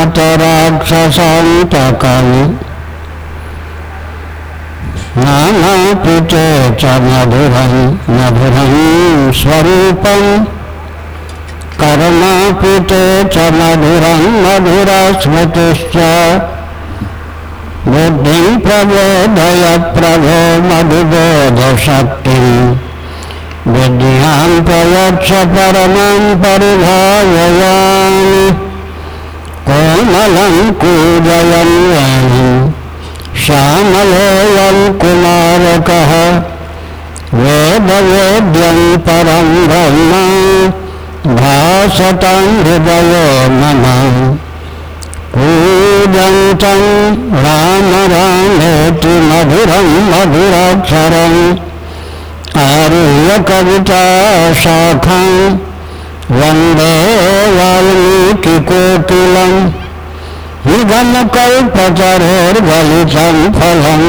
राक्षसान्तकम् नानापीठे च मधुरं स्वरूपम् कर्णापीठे च मधुरं मधुरस्मृतिश्च बुद्धिं प्रबोधय प्रभो मधुबोधशक्तिं विद्यां प्रयच्छ परमां परिभावयामि कोमलं कूजयन् वेणुं श्यामलोऽयं कुमारकः वेदवेद्यं परं ब्रह्म भासतं हृदयो मम पूजन्तं राम रामेति मधुरं मधुराक्षरम् आरुह्य कविता शाखां वन्दे वाल्मीकिकोकिलम् निगमकल्पतरोर्गलितं फलं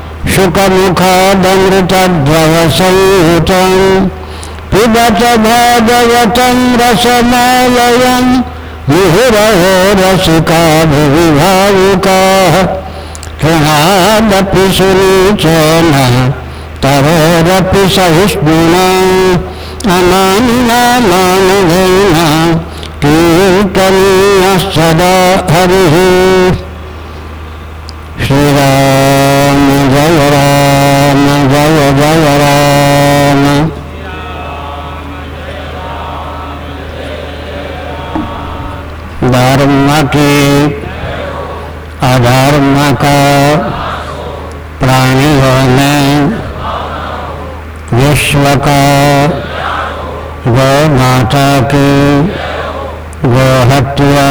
शुकमुखादमृतद्रवसंयुतं पिबत भागवतं रसमालयं मुहुरहो रसिका भुवि भावुकाः तृणादपि सुरुचेन तरोरपि सहिष्णुना अनामिना मानवेन कीर्तनीयः सदा हरिः। श्रीराम जय राम जय जय राम। धर्म की अधर्म का प्राणियों में विश्व का गौ माता की गोहत्या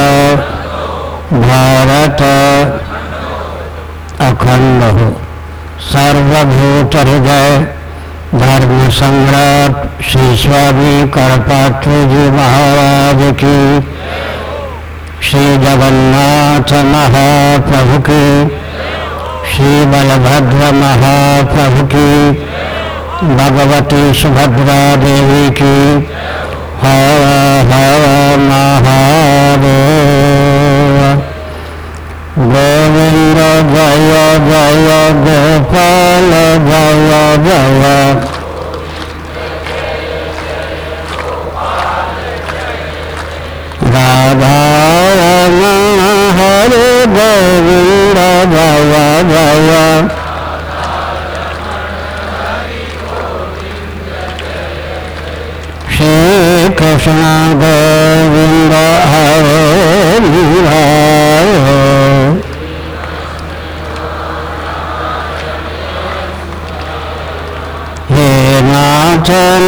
भारत अखंड हो। सर्वभूत हृदय धर्म सम्राट श्री स्वामी करपात्र जी महाराज की, श्री जगन्नाथ महाप्रभु की, श्री बलभद्र महाप्रभु की, भगवती सुभद्रा देवी की हर हर महादेव। गोविंद जय जय गोपाल जय जय। राधा रमण हरे गोविंद जय जय। कृष्ण गोविंद हरे मुरारे। हे नाथ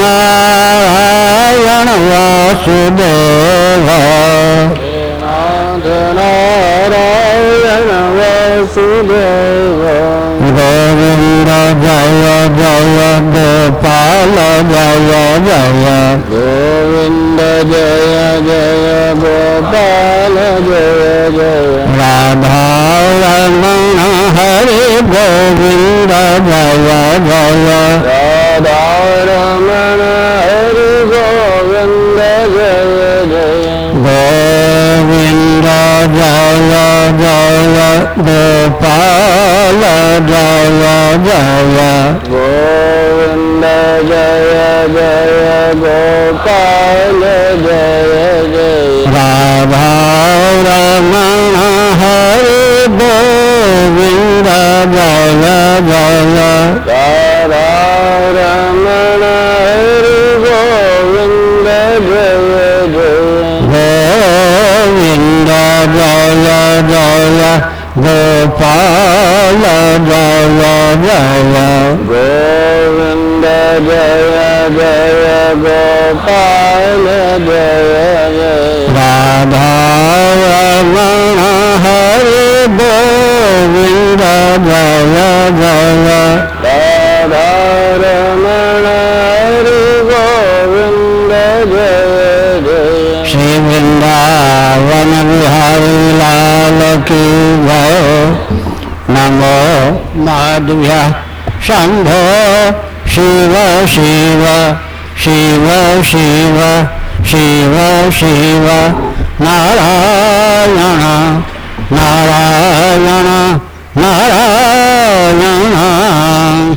नारायण वासुदेव, हे नाथ नारायण वासुदेव। गोविंद जय जय गोपाल जय जय। गोविंद जय जय गोपाल जय जय। राधा रमण हरे गोविंद जय जय। राधा रमण हरे गोविंद जय जय। गोविंद जय जय गोपाल जय जय। गोविंद जय जय गोपाल जय जय। राधा रमण हरे गोविंद जय जय। राधा रमण हरे गोविंद जय जय। गोविंद जय जय गोपाल जय जय। गोविंद जय जय गोपाल जय जय। राधा रमण हरे गोविंद जय जय। राधा रमण हरे गोविंद जय जय। श्री वृंदावन बिहारी लाल की जय। नमो माधव्य शंभो शिव शिव शिव शिव शिव शिव नारायण नारायण नारायण।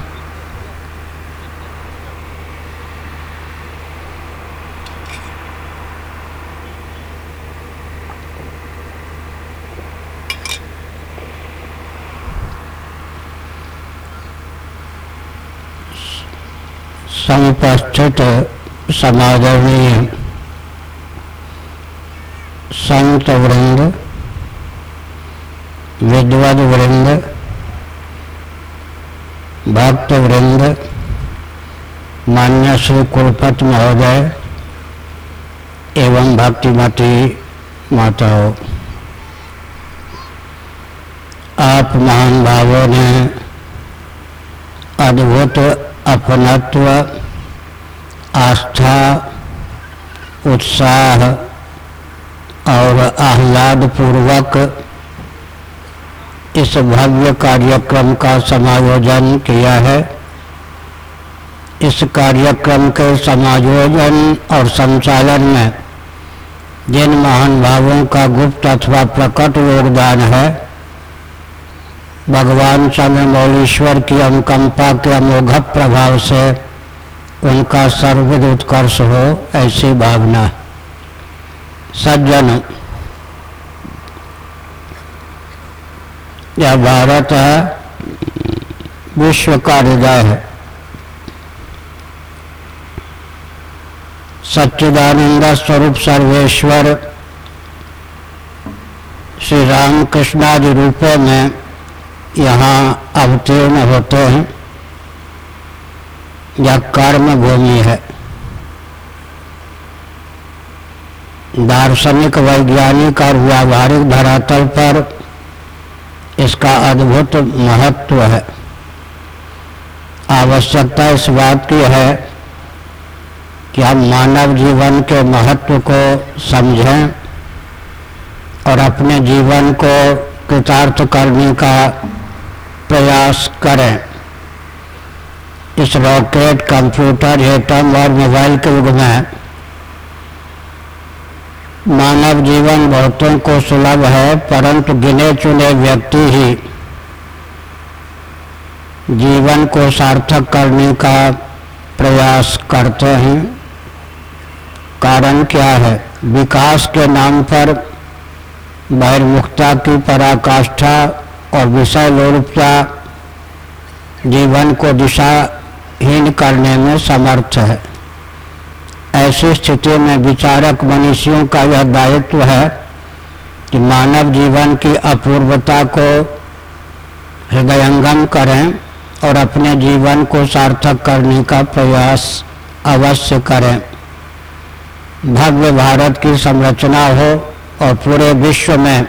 समुपस्थित समादरणीय संत वृंद, विद्वद वृंद, भक्त वृंद, मान्य श्री कुलपति महोदय एवं भक्तिमती माताओं, आप महान भावों ने अद्भुत अपनत्व, आस्था, उत्साह और आह्लाद पूर्वक इस भव्य कार्यक्रम का समायोजन किया है। इस कार्यक्रम के समायोजन और संचालन में जिन महान भावों का गुप्त अथवा प्रकट योगदान है, भगवान चंद्रमौलीश्वर की अनुकंपा के अमोघ प्रभाव से उनका सर्वविध उत्कर्ष हो, ऐसी भावना। सज्जन, यह भारत है, विश्व का हृदय है। सच्चिदानंद स्वरूप सर्वेश्वर श्री रामकृष्णादि रूपों में यहाँ अवतीर्ण होते हैं। यह कर्म भूमि है। दार्शनिक, वैज्ञानिक और व्यावहारिक धरातल पर इसका अद्भुत महत्व है। आवश्यकता इस बात की है कि हम मानव जीवन के महत्व को समझें और अपने जीवन को कृतार्थ करने का प्रयास करें। इस रॉकेट, कंप्यूटर, एटम और मोबाइल के युग में मानव जीवन बहुतों को सुलभ है, परंतु गिने चुने व्यक्ति ही जीवन को सार्थक करने का प्रयास करते हैं। कारण क्या है? विकास के नाम पर बहिर्मुखता की पराकाष्ठा और विषय लोलुपता जीवन को दिशाहीन करने में समर्थ है। ऐसी स्थिति में विचारक मनुष्यों का यह दायित्व है कि मानव जीवन की अपूर्वता को हृदयंगम करें और अपने जीवन को सार्थक करने का प्रयास अवश्य करें। भव्य भारत की संरचना हो और पूरे विश्व में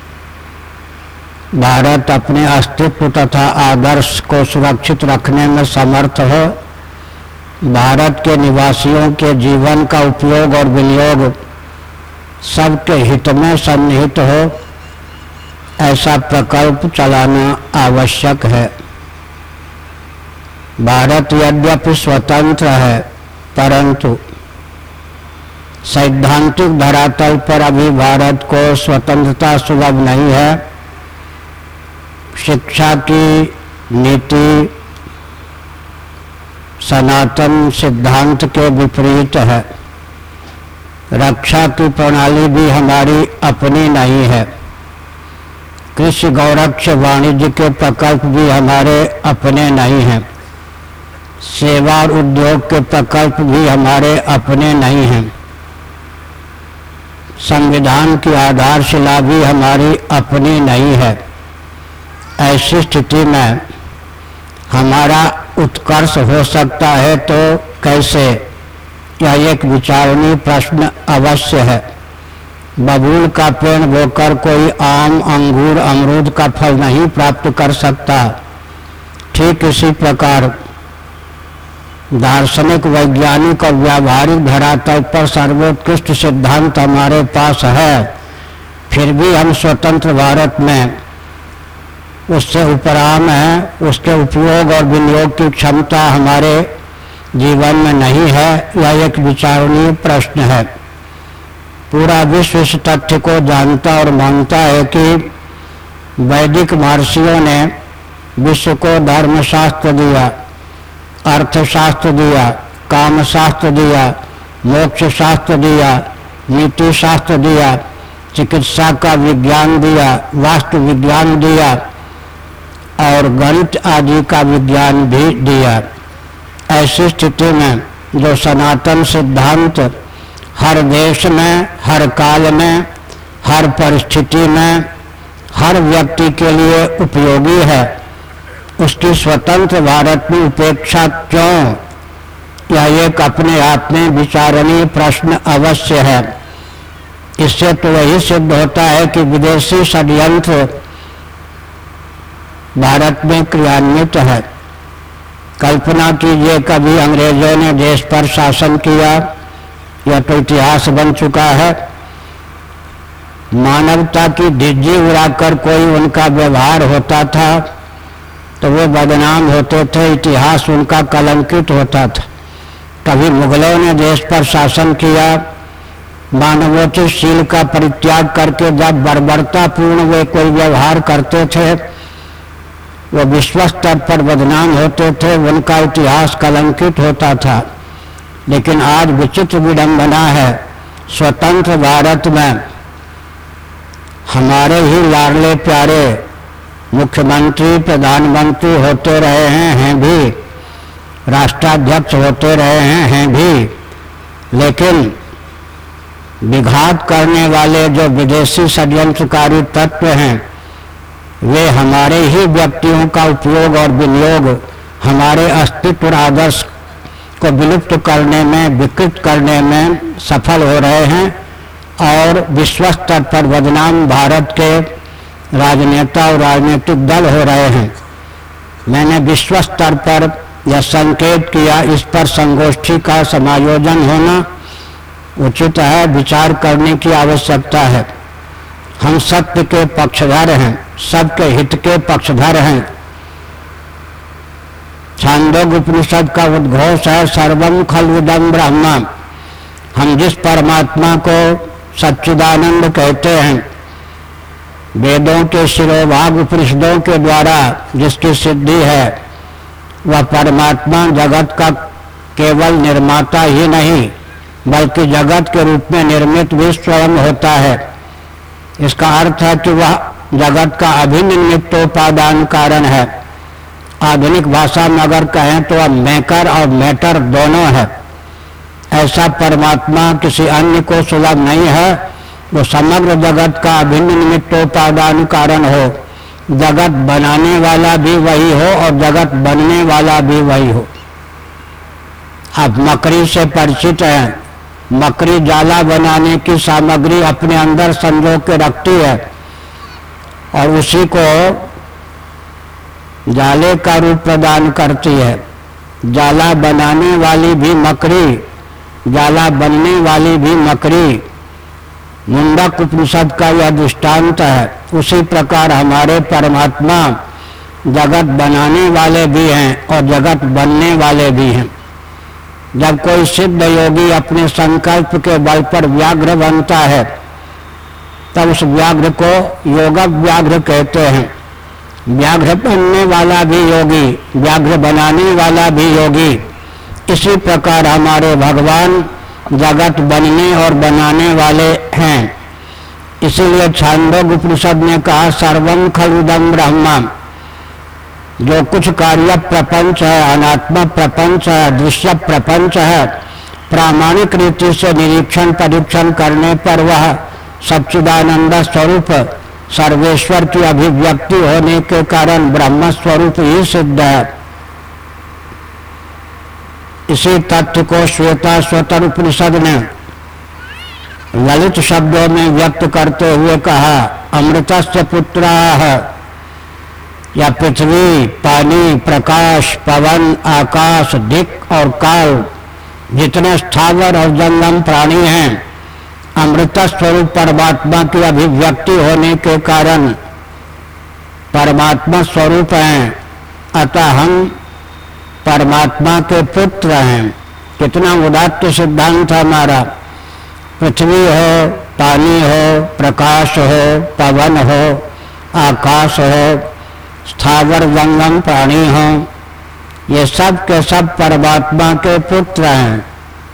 भारत अपने अस्तित्व तथा आदर्श को सुरक्षित रखने में समर्थ हो। भारत के निवासियों के जीवन का उपयोग और विनियोग सबके हित में सन्निहित हो, ऐसा प्रकल्प चलाना आवश्यक है। भारत यद्यपि स्वतंत्र है, परंतु सैद्धांतिक धरातल पर अभी भारत को स्वतंत्रता सुलभ नहीं है। शिक्षा की नीति सनातन सिद्धांत के विपरीत है। रक्षा की प्रणाली भी हमारी अपनी नहीं है। कृषि, गौरक्ष, वाणिज्य के प्रकल्प भी हमारे अपने नहीं हैं। सेवा और उद्योग के प्रकल्प भी हमारे अपने नहीं हैं। संविधान की आधारशिला भी हमारी अपनी नहीं है। ऐसी स्थिति में हमारा उत्कर्ष हो सकता है तो कैसे? यह एक विचारणीय प्रश्न अवश्य है। बबूल का पेड़ बोकर कोई आम, अंगूर, अमरूद का फल नहीं प्राप्त कर सकता। ठीक इसी प्रकार दार्शनिक, वैज्ञानिक और व्यावहारिक धरातल पर सर्वोत्कृष्ट सिद्धांत हमारे पास है, फिर भी हम स्वतंत्र भारत में उससे उपराम है। उसके उपयोग और विनियोग की क्षमता हमारे जीवन में नहीं है। यह एक विचारणीय प्रश्न है। पूरा विश्व इस तथ्य को जानता और मानता है कि वैदिक महर्षियों ने विश्व को धर्मशास्त्र दिया, अर्थशास्त्र दिया, कामशास्त्र दिया, मोक्ष शास्त्र दिया, नीति शास्त्र दिया, चिकित्सा का विज्ञान दिया, वास्तु विज्ञान दिया और गणित आदि का विज्ञान भी दिया। ऐसी स्थिति में जो सनातन सिद्धांत हर देश में, हर काल में, हर परिस्थिति में, हर व्यक्ति के लिए उपयोगी है, उसकी स्वतंत्र भारत में उपेक्षा क्यों? यह एक अपने आप में विचारणीय प्रश्न अवश्य है। इससे तो वही सिद्ध होता है कि विदेशी षड्यंत्र भारत में क्रियान्वित है। कल्पना कीजिए कभी अंग्रेजों ने देश पर शासन किया, यह तो इतिहास बन चुका है। मानवता की धिज्जी उड़ाकर कोई उनका व्यवहार होता था तो वे बदनाम होते थे, इतिहास उनका कलंकित होता था। कभी मुगलों ने देश पर शासन किया, मानवोचित शील का परित्याग करके जब बर्बरतापूर्ण वे कोई व्यवहार करते थे वो विश्व स्तर पर बदनाम होते थे, उनका इतिहास कलंकित होता था। लेकिन आज विचित्र विडंबना है, स्वतंत्र भारत में हमारे ही लाडले प्यारे मुख्यमंत्री, प्रधानमंत्री होते रहे हैं भी, राष्ट्राध्यक्ष होते रहे हैं भी, लेकिन विघात करने वाले जो विदेशी षड्यंत्रकारी तत्व हैं वे हमारे ही व्यक्तियों का उपयोग और विनियोग हमारे अस्तित्व और आदर्श को विलुप्त करने में, विकृत करने में सफल हो रहे हैं और विश्व स्तर पर बदनाम भारत के राजनेता और राजनीतिक दल हो रहे हैं। मैंने विश्व स्तर पर यह संकेत किया, इस पर संगोष्ठी का समायोजन होना उचित है, विचार करने की आवश्यकता है। हम सत्य के पक्षधर हैं, सबके हित के पक्षधर हैं। छांदोग्य उपनिषद का उद्घोष है सर्वम खल्विदं ब्रह्म। हम जिस परमात्मा को सच्चिदानंद कहते हैं, वेदों के शिरोभाग उपनिषदों के द्वारा जिसकी सिद्धि है, वह परमात्मा जगत का केवल निर्माता ही नहीं बल्कि जगत के रूप में निर्मित भी स्वयं होता है। इसका अर्थ है कि वह जगत का अभिन्न निमित्तोपादान कारण है। आधुनिक भाषा में अगर कहें तो वह मेकर और मैटर दोनों है। ऐसा परमात्मा किसी अन्य को सुलभ नहीं है, वो समग्र जगत का अभिन्न निमित्तोपादान कारण हो, जगत बनाने वाला भी वही हो और जगत बनने वाला भी वही हो। आप मकड़ी से परिचित हैं। मकड़ी जाला बनाने की सामग्री अपने अंदर संजो के रखती है और उसी को जाले का रूप प्रदान करती है। जाला बनाने वाली भी मकड़ी, जाला बनने वाली भी मकड़ी। मुंडक उपनिषद का यह दृष्टांत है। उसी प्रकार हमारे परमात्मा जगत बनाने वाले भी हैं और जगत बनने वाले भी हैं। जब कोई सिद्ध योगी अपने संकल्प के बल पर व्याघ्र बनता है तब उस व्याघ्र को योग व्याघ्र कहते हैं। व्याघ्र बनने वाला भी योगी, व्याघ्र बनाने वाला भी योगी। इसी प्रकार हमारे भगवान जगत बनने और बनाने वाले हैं। इसीलिए छांदोग्य उपनिषद ने कहा सर्वं खल्विदं ब्रह्म। जो कुछ कार्य प्रपंच है, अनात्म प्रपंच है, दृश्य प्रपंच है, प्रामाणिक रीति से निरीक्षण परीक्षण करने पर वह सच्चिदानंद स्वरूप सर्वेश्वर की अभिव्यक्ति होने के कारण ब्रह्म स्वरूप ही सिद्ध है। इसी तथ्य को श्वेताश्वतर उपनिषद ने ललित शब्दों में व्यक्त करते हुए कहा अमृतस्य पुत्राः। या पृथ्वी, पानी, प्रकाश, पवन, आकाश, दिक् और काल जितने स्थावर और जंगम प्राणी हैं, अमृत स्वरूप परमात्मा की अभिव्यक्ति होने के कारण परमात्मा स्वरूप हैं। अतः हम परमात्मा के पुत्र हैं। कितना उदात्त सिद्धांत है हमारा। पृथ्वी हो, पानी हो, प्रकाश हो, पवन हो, आकाश हो, स्थावर जंगम प्राणी हो, ये सब के सब परमात्मा के पुत्र हैं।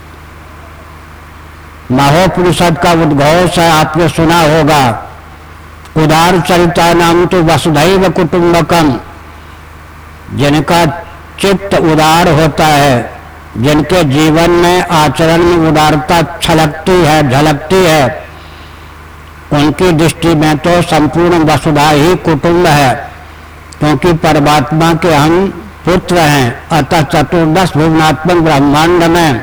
महोपनिषद का उद्घोष है, आपने सुना होगा, उदार चरिता नाम तो वसुधैव कुटुंबकम। जिनका चित्त उदार होता है, जिनके जीवन में आचरण में उदारता छलकती है, झलकती है, उनकी दृष्टि में तो संपूर्ण वसुधा ही कुटुंब है, क्योंकि परमात्मा के हम पुत्र हैं। अतः चतुर्दश भुवनात्मक ब्रह्मांड में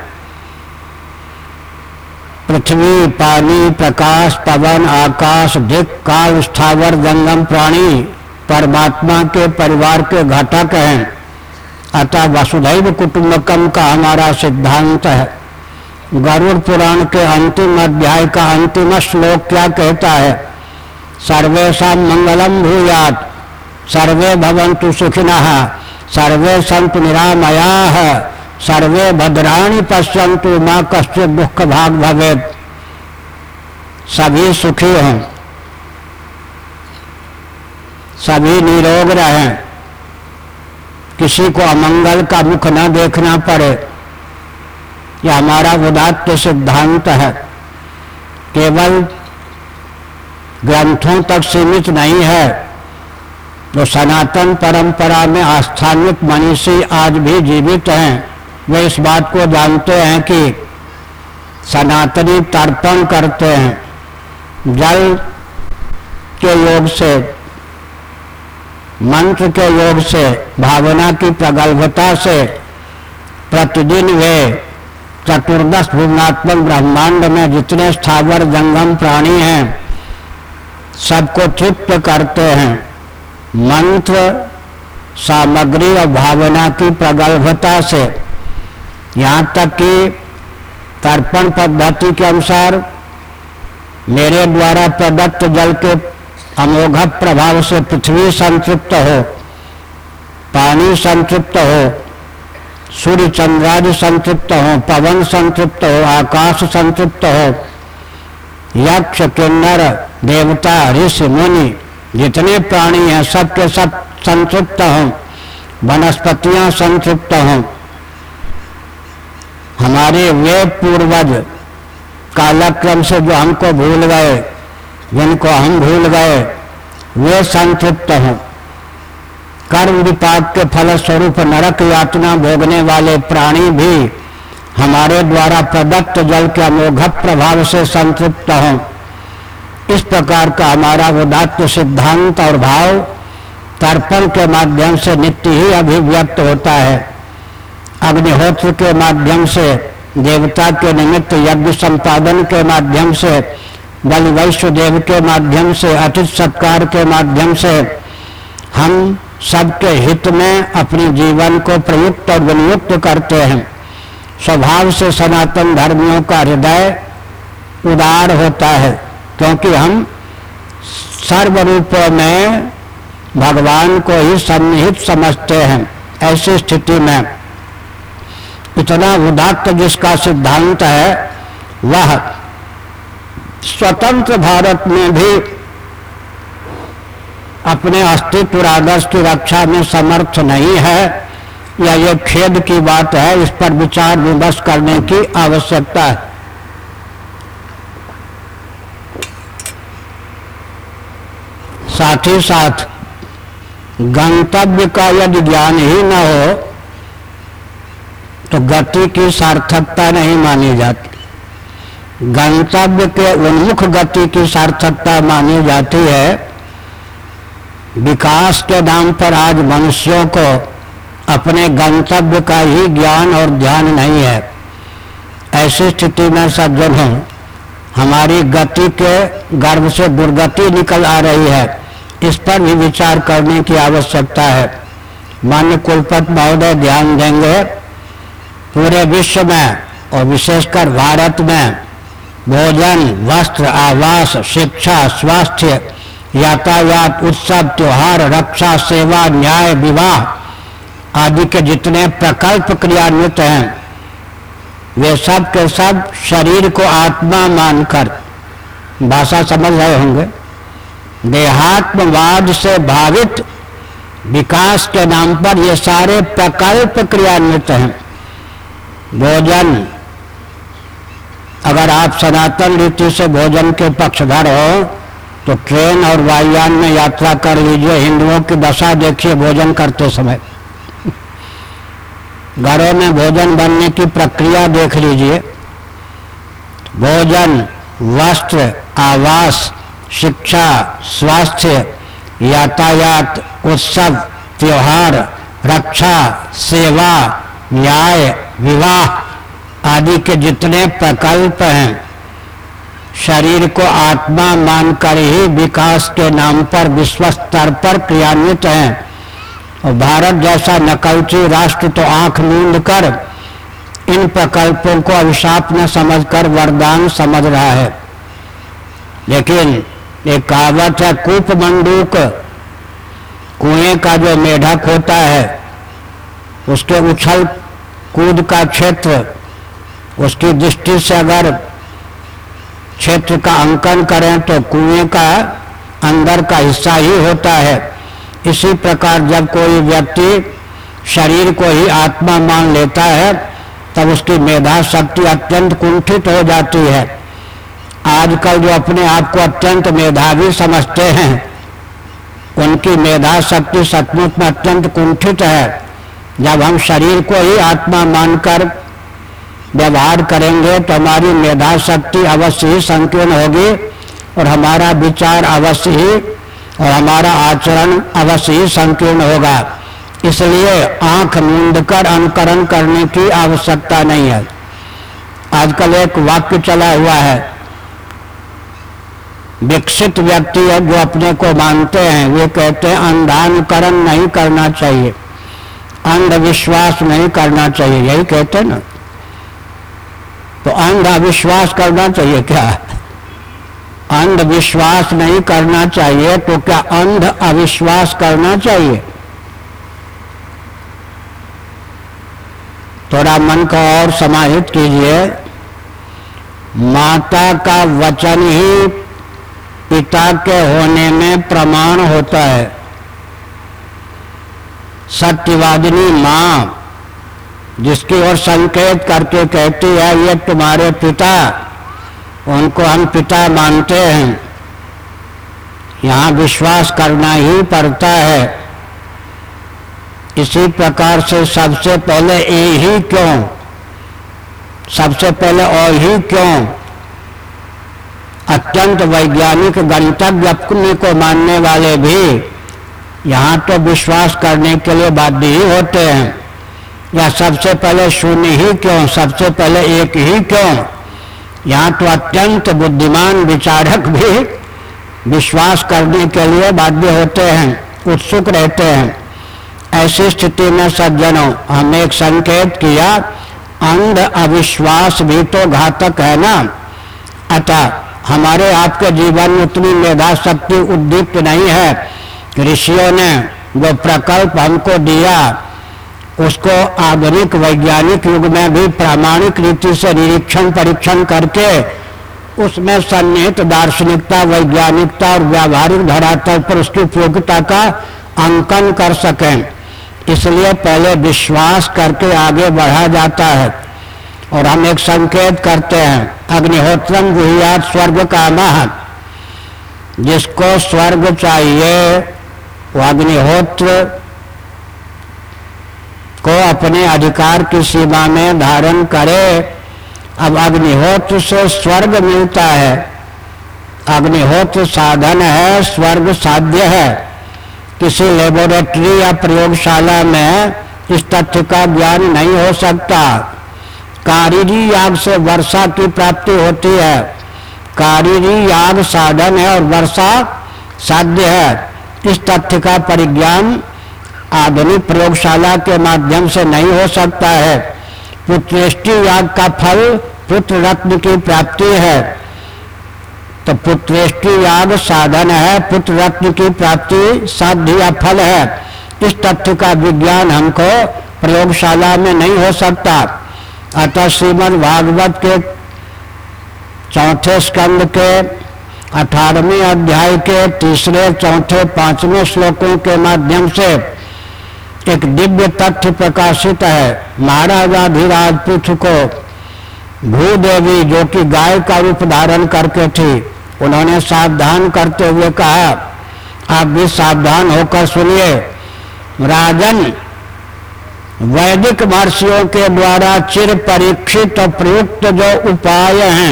पृथ्वी, पानी, प्रकाश, पवन, आकाश, दिक्, काल, स्थावर, जंगम प्राणी परमात्मा के परिवार के घटक हैं। अतः वसुधैव कुटुंबकम का हमारा सिद्धांत है। गरुड़ पुराण के अंतिम अध्याय का अंतिम श्लोक क्या कहता है? सर्वेषां मंगलम भूयात्, सर्वे भवन्तु सुखिनः, सर्वे सन्तु निरामयाः, सर्वे भद्राणि पश्यन्तु मा कश्चित् दुःख भाग भवेत्। सभी सुखी हों, सभी निरोग रहें, किसी को अमंगल का मुख न देखना पड़े। यह हमारा उदात्त सिद्धांत है। केवल ग्रंथों तक सीमित नहीं है। जो सनातन परंपरा में आस्थानिक मनीषी आज भी जीवित हैं, वे इस बात को जानते हैं कि सनातनी तर्पण करते हैं। जल के योग से, मंत्र के योग से, भावना की प्रगल्भता से प्रतिदिन वे चतुर्दश भुवनात्मक ब्रह्मांड में जितने स्थावर जंगम प्राणी हैं सबको तृप्त करते हैं। मंत्र, सामग्री और भावना की प्रगल्भता से, यहाँ तक कि तर्पण पद्धति के अनुसार मेरे द्वारा प्रदत्त जल के अमोघ प्रभाव से पृथ्वी संतृप्त हो, पानी संतृप्त हो, सूर्य चंद्रादि संतृप्त हो, पवन संतृप्त हो, आकाश संतृप्त हो, यक्ष, किन्नर, देवता, ऋषि, मुनि जितने प्राणी हैं सब के सब संतृप्त हों, वनस्पतियां संतृप्त हों। हमारे वे पूर्वज कालक्रम से जो हमको भूल गए, जिनको हम भूल गए, वे संतृप्त हों। कर्म विपाक के फलस्वरूप नरक यातना भोगने वाले प्राणी भी हमारे द्वारा प्रदत्त जल के अमोघ प्रभाव से संतृप्त हों। इस प्रकार का हमारा उदात्त सिद्धांत और भाव तर्पण के माध्यम से नित्य ही अभिव्यक्त होता है। अग्निहोत्र के माध्यम से, देवता के निमित्त यज्ञ संपादन के माध्यम से, बलि वैश्वदेव के माध्यम से, अतिथि सत्कार के माध्यम से हम सबके हित में अपने जीवन को प्रयुक्त और विनियुक्त करते हैं। स्वभाव से सनातन धर्मियों का हृदय उदार होता है, क्योंकि हम सर्व रूपों में भगवान को ही सन्निहित समझते हैं। ऐसी स्थिति में इतना उदात्त जिसका सिद्धांत है, वह स्वतंत्र भारत में भी अपने अस्तित्व और आदर्श की रक्षा में समर्थ नहीं है। यह एक खेद की बात है। इस पर विचार विमर्श करने की आवश्यकता है। साथ ही साथ गंतव्य का यदि ज्ञान ही न हो तो गति की सार्थकता नहीं मानी जाती। गंतव्य के उन्मुख गति की सार्थकता मानी जाती है। विकास के नाम पर आज मनुष्यों को अपने गंतव्य का ही ज्ञान और ध्यान नहीं है। ऐसी स्थिति में सज्जनों, हमारी गति के गर्भ से दुर्गति निकल आ रही है। इस पर भी विचार करने की आवश्यकता है। माननीय कुलपति महोदय ध्यान देंगे, पूरे विश्व में और विशेषकर भारत में भोजन, वस्त्र, आवास, शिक्षा, स्वास्थ्य, यातायात, उत्सव, त्योहार, रक्षा, सेवा, न्याय, विवाह आदि के जितने प्रकल्प क्रियान्वित हैं, वे सब के सब शरीर को आत्मा मानकर, भाषा समझ रहे होंगे, देहात्मवाद से भावित विकास के नाम पर ये सारे प्रकल्प क्रियान्वित हैं। भोजन, अगर आप सनातन रीति से भोजन के पक्षधर हो तो ट्रेन और वायुयान में यात्रा कर लीजिए, हिंदुओं की दशा देखिए भोजन करते समय। घरों में भोजन बनने की प्रक्रिया देख लीजिए। भोजन, वस्त्र, आवास, शिक्षा, स्वास्थ्य, यातायात, उत्सव, त्योहार, रक्षा, सेवा, न्याय, विवाह आदि के जितने प्रकल्प हैं, शरीर को आत्मा मानकर ही विकास के नाम पर विश्व स्तर पर क्रियान्वित हैं। और भारत जैसा नकलची राष्ट्र तो आंख मूंद कर इन प्रकल्पों को अभिशाप न समझकर वरदान समझ रहा है। लेकिन एक कहावत है, कूप मंडूक, कुएं का जो मेढक होता है उसके उछल कूद का क्षेत्र, उसकी दृष्टि से अगर क्षेत्र का अंकन करें तो कुएं का अंदर का हिस्सा ही होता है। इसी प्रकार जब कोई व्यक्ति शरीर को ही आत्मा मान लेता है तब उसकी मेधा शक्ति अत्यंत कुंठित हो जाती है। आजकल जो अपने आप को अत्यंत मेधावी समझते हैं उनकी मेधा शक्ति सचमुच में अत्यंत कुंठित है। जब हम शरीर को ही आत्मा मानकर व्यवहार करेंगे तो हमारी मेधा शक्ति अवश्य ही संकीर्ण होगी और हमारा विचार अवश्य ही और हमारा आचरण अवश्य ही संकीर्ण होगा। इसलिए आंख मूंद कर अनुकरण करने की आवश्यकता नहीं है। आजकल एक वाक्य चला हुआ है, विकसित व्यक्ति है जो अपने को मानते हैं वे कहते हैं अंधानुकरण नहीं करना चाहिए, अंधविश्वास नहीं करना चाहिए, यही कहते हैं ना। तो अंधविश्वास करना चाहिए क्या? अंधविश्वास नहीं करना चाहिए तो क्या अंध अविश्वास करना चाहिए? थोड़ा मन को और समाहित कीजिए। माता का वचन ही पिता के होने में प्रमाण होता है। सत्यवादिनी माँ जिसकी ओर संकेत करके कहती है ये तुम्हारे पिता, उनको हम पिता मानते हैं, यहाँ विश्वास करना ही पड़ता है। इसी प्रकार से सबसे पहले ए ही क्यों, सबसे पहले और ही क्यों, अत्यंत वैज्ञानिक गणितज्ञ अपने को मानने वाले भी यहाँ तो विश्वास करने के लिए बाध्य ही होते हैं। या सबसे पहले शून्य ही क्यों, सबसे पहले एक ही क्यों, यहाँ तो अत्यंत बुद्धिमान विचारक भी विश्वास करने के लिए बाध्य होते हैं, उत्सुक रहते हैं। ऐसी स्थिति में सज्जनों हमने एक संकेत किया, अंध अविश्वास भी तो घातक है ना। अतः हमारे आपके जीवन में उतनी मेधा शक्ति उद्दीप्त नहीं है। ऋषियों ने जो प्रकल्प हमको दिया उसको आधुनिक वैज्ञानिक युग में भी प्रामाणिक रीति से निरीक्षण परीक्षण करके उसमें सन्निहित दार्शनिकता, वैज्ञानिकता और व्यावहारिक धरातल पर उसकी उपयोगिता का अंकन कर सकें। इसलिए पहले विश्वास करके आगे बढ़ा जाता है। और हम एक संकेत करते हैं, अग्निहोत्रम गुह्यात स्वर्ग कामः, जिसको स्वर्ग चाहिए वो अग्निहोत्र को अपने अधिकार की सीमा में धारण करे। अब अग्निहोत्र से स्वर्ग मिलता है, अग्निहोत्र साधन है, स्वर्ग साध्य है। किसी लेबोरेटरी या प्रयोगशाला में इस तथ्य का ज्ञान नहीं हो सकता। कारीरी याग से वर्षा की प्राप्ति होती है, कारीरी याग साधन है और वर्षा साध्य है। इस तथ्य का परिज्ञान आधुनिक प्रयोगशाला के माध्यम से नहीं हो सकता है। पुत्रेष्टि याग का फल पुत्र रत्न की प्राप्ति है, तो पुत्रेष्टि याग साधन है, पुत्र रत्न की प्राप्ति साध्य या फल है। इस तथ्य का विज्ञान हमको प्रयोगशाला में नहीं हो सकता। अतः श्रीमद् भागवत के 4 स्कंद के 18वें अध्याय के 3, 4, 5वें श्लोकों के माध्यम से एक दिव्य तथ्य प्रकाशित है। महाराजाधिराज पृथु को भूदेवी, जो कि गाय का रूप धारण करके थी, उन्होंने सावधान करते हुए कहा, आप भी सावधान होकर सुनिए। राजन, वैदिक महर्षियों के द्वारा चिर परीक्षित और प्रयुक्त जो उपाय हैं,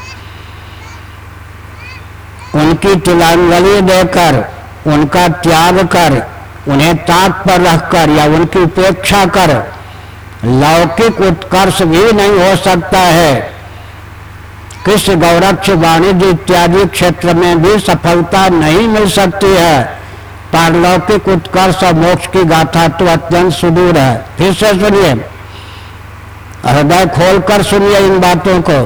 उनकी तिलांजलि देकर, उनका त्याग कर, उन्हें ताक पर रखकर या उनकी उपेक्षा कर लौकिक उत्कर्ष भी नहीं हो सकता है। कृष्ण गौरक्ष वाणिज्य इत्यादि क्षेत्र में भी सफलता नहीं मिल सकती है। पारलौकिक उत्कर्ष और मोक्ष की गाथा तो अत्यंत सुदूर है। फिर से सुनिए, हृदय खोलकर सुनिए इन बातों को।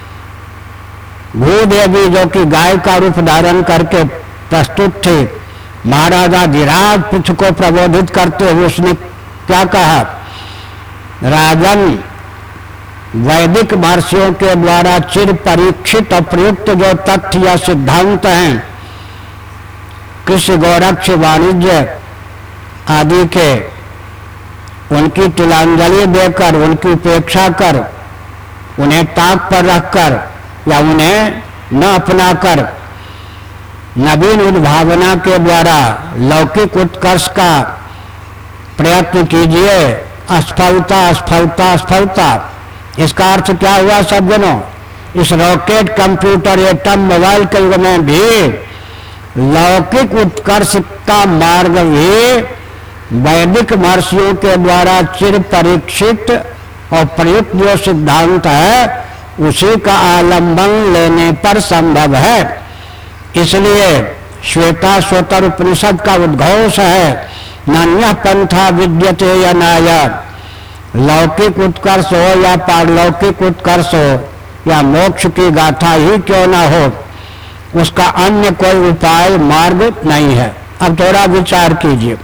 भूदेवी, जो कि गाय का रूप धारण करके प्रस्तुत थी, महाराजाधिराज पृथु को प्रबोधित करते हुए उसने क्या कहा, राजन, वैदिक महर्षियों के द्वारा चिर परीक्षित और प्रयुक्त जो तथ्य या सिद्धांत हैं, कृषि गोरक्ष वाणिज्य आदि के, उनकी तिलांजलि देकर, उनकी उपेक्षा कर, उन्हें ताक पर रखकर या उन्हें न अपनाकर नवीन उद्भावना के द्वारा लौकिक उत्कर्ष का प्रयत्न कीजिए। असफलता, असफलता, असफलता, इसका अर्थ क्या हुआ सज्जनों? इस रॉकेट, कंप्यूटर, एटम, मोबाइल के युग में भी लौकिक उत्कर्ष का मार्ग भी वैदिक महर्षियों के द्वारा चिर परीक्षित और प्रयुक्त जो सिद्धांत है, उसी का आलंबन लेने पर संभव है। इसलिए श्वेताश्वतर उपनिषद का उद्घोष है, नान्यः पंथा विद्यते यनाय। लौकिक उत्कर्ष हो या पारलौकिक उत्कर्ष हो या मोक्ष की गाथा ही क्यों ना हो, उसका अन्य कोई उपाय, मार्ग नहीं है। अब थोड़ा विचार कीजिए,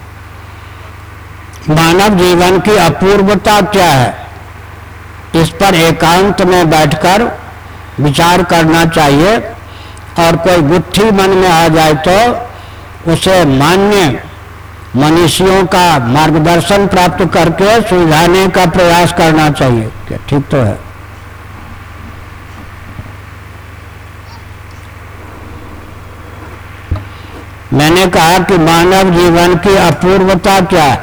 मानव जीवन की अपूर्वता क्या है? इस पर एकांत में बैठकर विचार करना चाहिए, और कोई गुत्थी मन में आ जाए तो उसे मान्य मनीषियों का मार्गदर्शन प्राप्त करके सुलझाने का प्रयास करना चाहिए। क्या ठीक तो है? मैंने कहा कि मानव जीवन की अपूर्वता क्या है?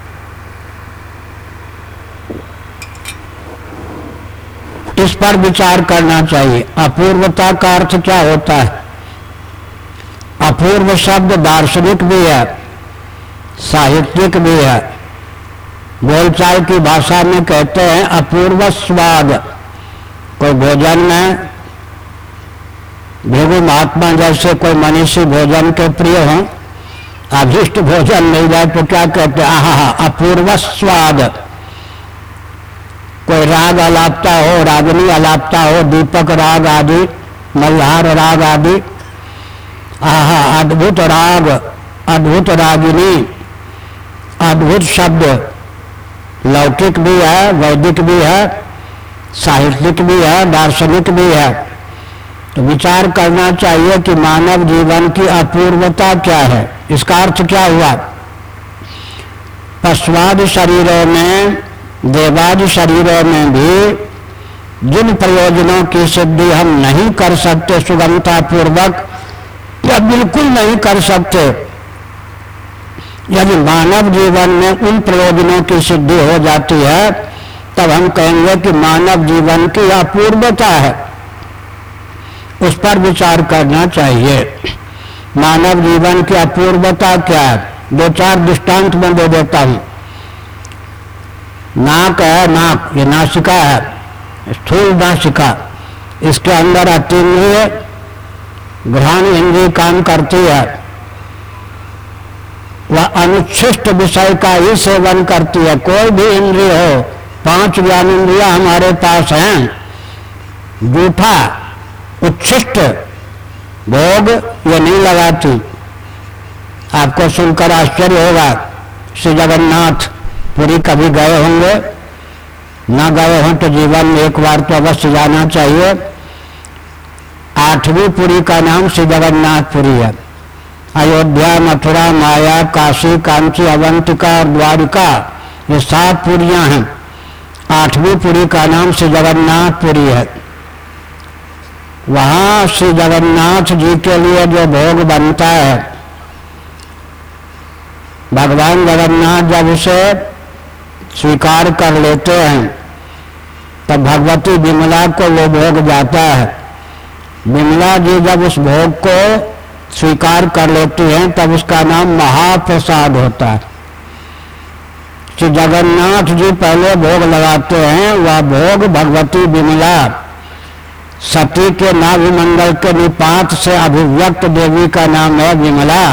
इस पर विचार करना चाहिए। अपूर्वता का अर्थ क्या होता है? अपूर्व शब्द दार्शनिक भी है, साहित्यिक भी है। बोलचाल की भाषा में कहते हैं अपूर्व स्वाद। कोई भोजन में भृगु महात्मा जैसे कोई मनीषी भोजन के प्रिय हो, अभिष्ट भोजन मिल जाए तो क्या कहते हैं, आहा अपूर्व स्वाद। कोई राग अलापता हो, रागनी अलापता हो, दीपक राग आदि, मल्हार राग आदि, आहा अद्भुत राग, अद्भुत रागिनी। अद्भुत शब्द लौकिक भी है, वैदिक भी है, साहित्यिक भी है, दार्शनिक भी है। तो विचार करना चाहिए कि मानव जीवन की अपूर्वता क्या है। इसका अर्थ क्या हुआ? पशुवाद शरीरों में, देवादि शरीरों में भी जिन प्रयोजनों की सिद्धि हम नहीं कर सकते सुगमता पूर्वक, या बिल्कुल नहीं कर सकते, यदि मानव जीवन में उन प्रयोजनों की सिद्धि हो जाती है, तब हम कहेंगे कि मानव जीवन की अपूर्वता है। उस पर विचार करना चाहिए। मानव जीवन की अपूर्वता क्या है? 2-4 दृष्टांत मैं दे देता हूं। नाक है, नाक, ये नासिका है, स्थूल नासिका, इसके अंदर अतीन्द्रिय घ्राण इंद्रिय काम करती है। वह अनुच्छिष्ट विषय का ही सेवन करती है। कोई भी इंद्रिय हो, 5 ज्ञान इंद्रियां हमारे पास हैं, जूठा उच्छिष्ट भोग ये नहीं लगाती। आपको सुनकर आश्चर्य होगा, श्री जगन्नाथ पुरी कभी गए होंगे, न गए हों तो जीवन में एक बार तो अवश्य जाना चाहिए। 8वीं पुरी का नाम श्री जगन्नाथपुरी है। अयोध्या, मथुरा, माया, काशी, कांची, अवंतिका और द्वारिका, ये 7 पुरियां हैं। 8वीं पुरी का नाम श्री जगन्नाथपुरी है। वहां श्री जगन्नाथ जी के लिए जो भोग बनता है, भगवान जगन्नाथ जब उसे स्वीकार कर लेते हैं तब भगवती विमला को वो भोग जाता है। विमला जी जब उस भोग को स्वीकार कर लेती हैं तब उसका नाम महाप्रसाद होता है। श्री जगन्नाथ जी पहले भोग लगाते हैं, वह भोग भगवती विमला सती के नाभिमंडल के निपात से अभिव्यक्त देवी का नाम है विमला।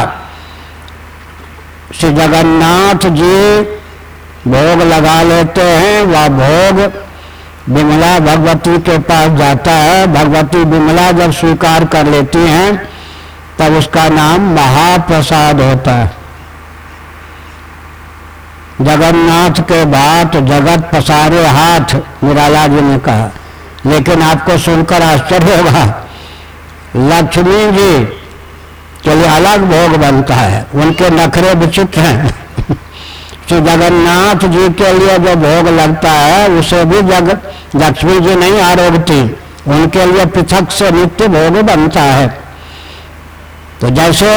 श्री जगन्नाथ जी भोग लगा लेते हैं, वह भोग विमला भगवती के पास जाता है। भगवती विमला जब स्वीकार कर लेती हैं तब उसका नाम महाप्रसाद होता है। जगन्नाथ के भात जगत पसारे हाथ, निराला जी ने कहा। लेकिन आपको सुनकर आश्चर्य होगा, लक्ष्मी जी के लिए अलग भोग बनता है, उनके नखरे विचित्र हैं। श्री जगन्नाथ जी के लिए जो भोग लगता है उसे भी लक्ष्मी जी नहीं आरोगती, उनके लिए पृथक से नित्य भोग बनता है। तो जैसे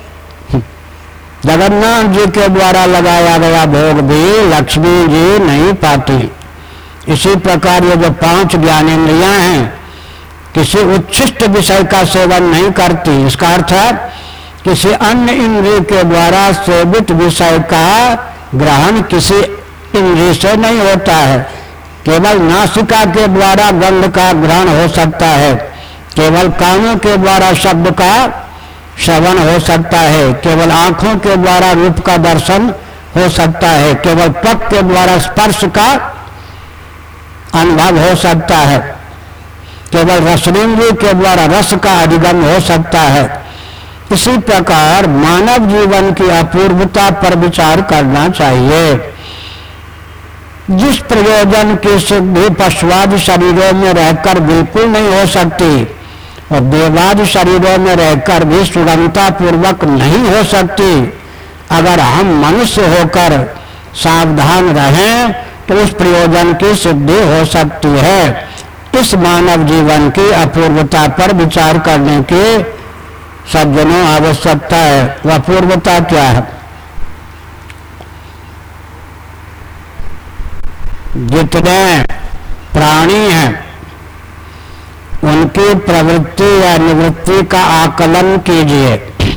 जगन्नाथ जी के द्वारा लगाया गया भोग भी लक्ष्मी जी नहीं पाती, इसी प्रकार ये जो 5 ज्ञानेंद्रियां हैं किसी उच्छिष्ट विषय का सेवन नहीं करती। इसका अर्थ है किसी अन्य इंद्रिय के द्वारा सेवित विषय का ग्रहण किसी इंद्रिय से नहीं होता है। केवल नासिका के द्वारा गंध का ग्रहण हो सकता है, केवल कानों के द्वारा शब्द का श्रवण हो सकता है, केवल आंखों के द्वारा रूप का दर्शन हो सकता है, केवल त्वक के द्वारा स्पर्श का अनुभव हो सकता है, केवल रसनेन्द्रिय के द्वारा रस का अधिगम हो सकता है। इसी प्रकार मानव जीवन की अपूर्वता पर विचार करना चाहिए। जिस प्रयोजन की सिद्धि पशुवादि शरीरों में रहकर बिल्कुल नहीं हो सकती और देवादि शरीरों में रहकर भी सुगमता पूर्वक नहीं हो सकती, अगर हम मनुष्य होकर सावधान रहें तो उस प्रयोजन की सिद्धि हो सकती है। इस मानव जीवन की अपूर्वता पर विचार करने की सज्जनों आवश्यकता है। वह अपूर्वता क्या है? जितने प्राणी हैं उनकी प्रवृत्ति या निवृत्ति का आकलन कीजिए।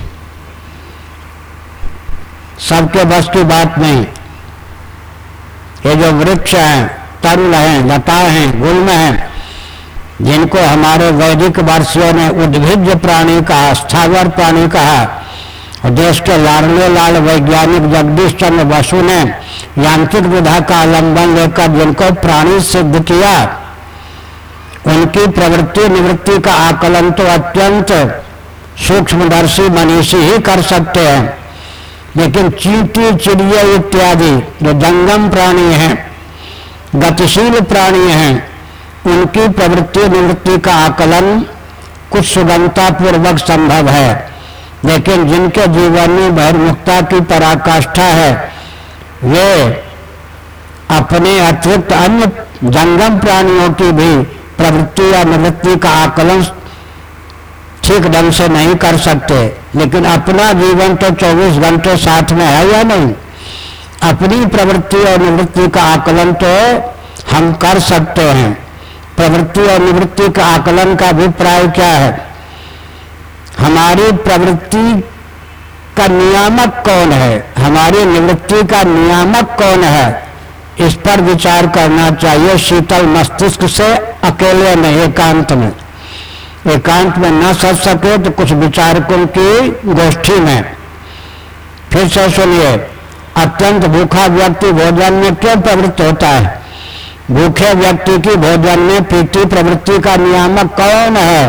सबके बस की बात नहीं। ये जो वृक्ष हैं, तरुल हैं, लताएं हैं, गुल्म हैं, जिनको हमारे वैदिक वर्षियों ने उद्भिज्ज प्राणी कहा, स्थावर प्राणी कहा, और देश के लाडले लाल वैज्ञानिक जगदीश चंद्र बसु ने यांत्रिक विधा का अवलंबन लेकर जिनको प्राणी सिद्ध किया, उनकी प्रवृत्ति निवृत्ति का आकलन तो अत्यंत सूक्ष्मदर्शी मनीषी ही कर सकते हैं। लेकिन चींटी, चिड़िया इत्यादि जो जंगम प्राणी हैं, गतिशील प्राणी हैं, उनकी प्रवृत्ति निवृत्ति का आकलन कुछ सुगमता पूर्वक संभव है। लेकिन जिनके जीवन में बहिर्मुखता की पराकाष्ठा है, वे अपने अतिरिक्त अन्य जंगम प्राणियों की भी प्रवृत्ति या निवृत्ति का आकलन ठीक ढंग से नहीं कर सकते। लेकिन अपना जीवन तो 24 घंटे साथ में है या नहीं? अपनी प्रवृत्ति और निवृत्ति का आकलन तो हम कर सकते हैं। प्रवृत्ति और निवृत्ति का आकलन का अभिप्राय क्या है? हमारी प्रवृत्ति का नियामक कौन है, हमारी निवृत्ति का नियामक कौन है, इस पर विचार करना चाहिए। शीतल मस्तिष्क से, अकेले में, एकांत में। एकांत में न सोच सके तो कुछ विचारकों की गोष्ठी में। फिर से सुनिए, अत्यंत भूखा व्यक्ति भोजन में क्यों प्रवृत्त होता है? भूखे व्यक्ति की भोजन में प्रीति प्रवृत्ति का नियामक कौन है?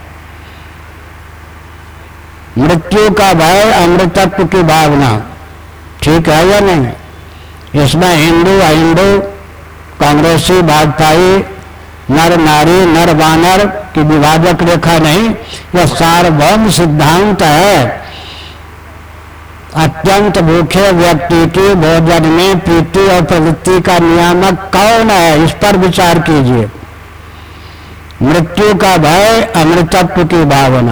मृत्यु का भय, अमृतत्व की भावना। ठीक है या नहीं? इसमें हिंदू अहिंदू कांग्रेसी, भाजपाई, नर नारी, नर वानर की विभाजक रेखा नहीं, यह सार्वभौम सिद्धांत है। अत्यंत भूखे व्यक्ति की भोजन में प्रीति और प्रवृत्ति का नियामक कौन है, इस पर विचार कीजिए। मृत्यु का भय, अमृतत्व की भावना।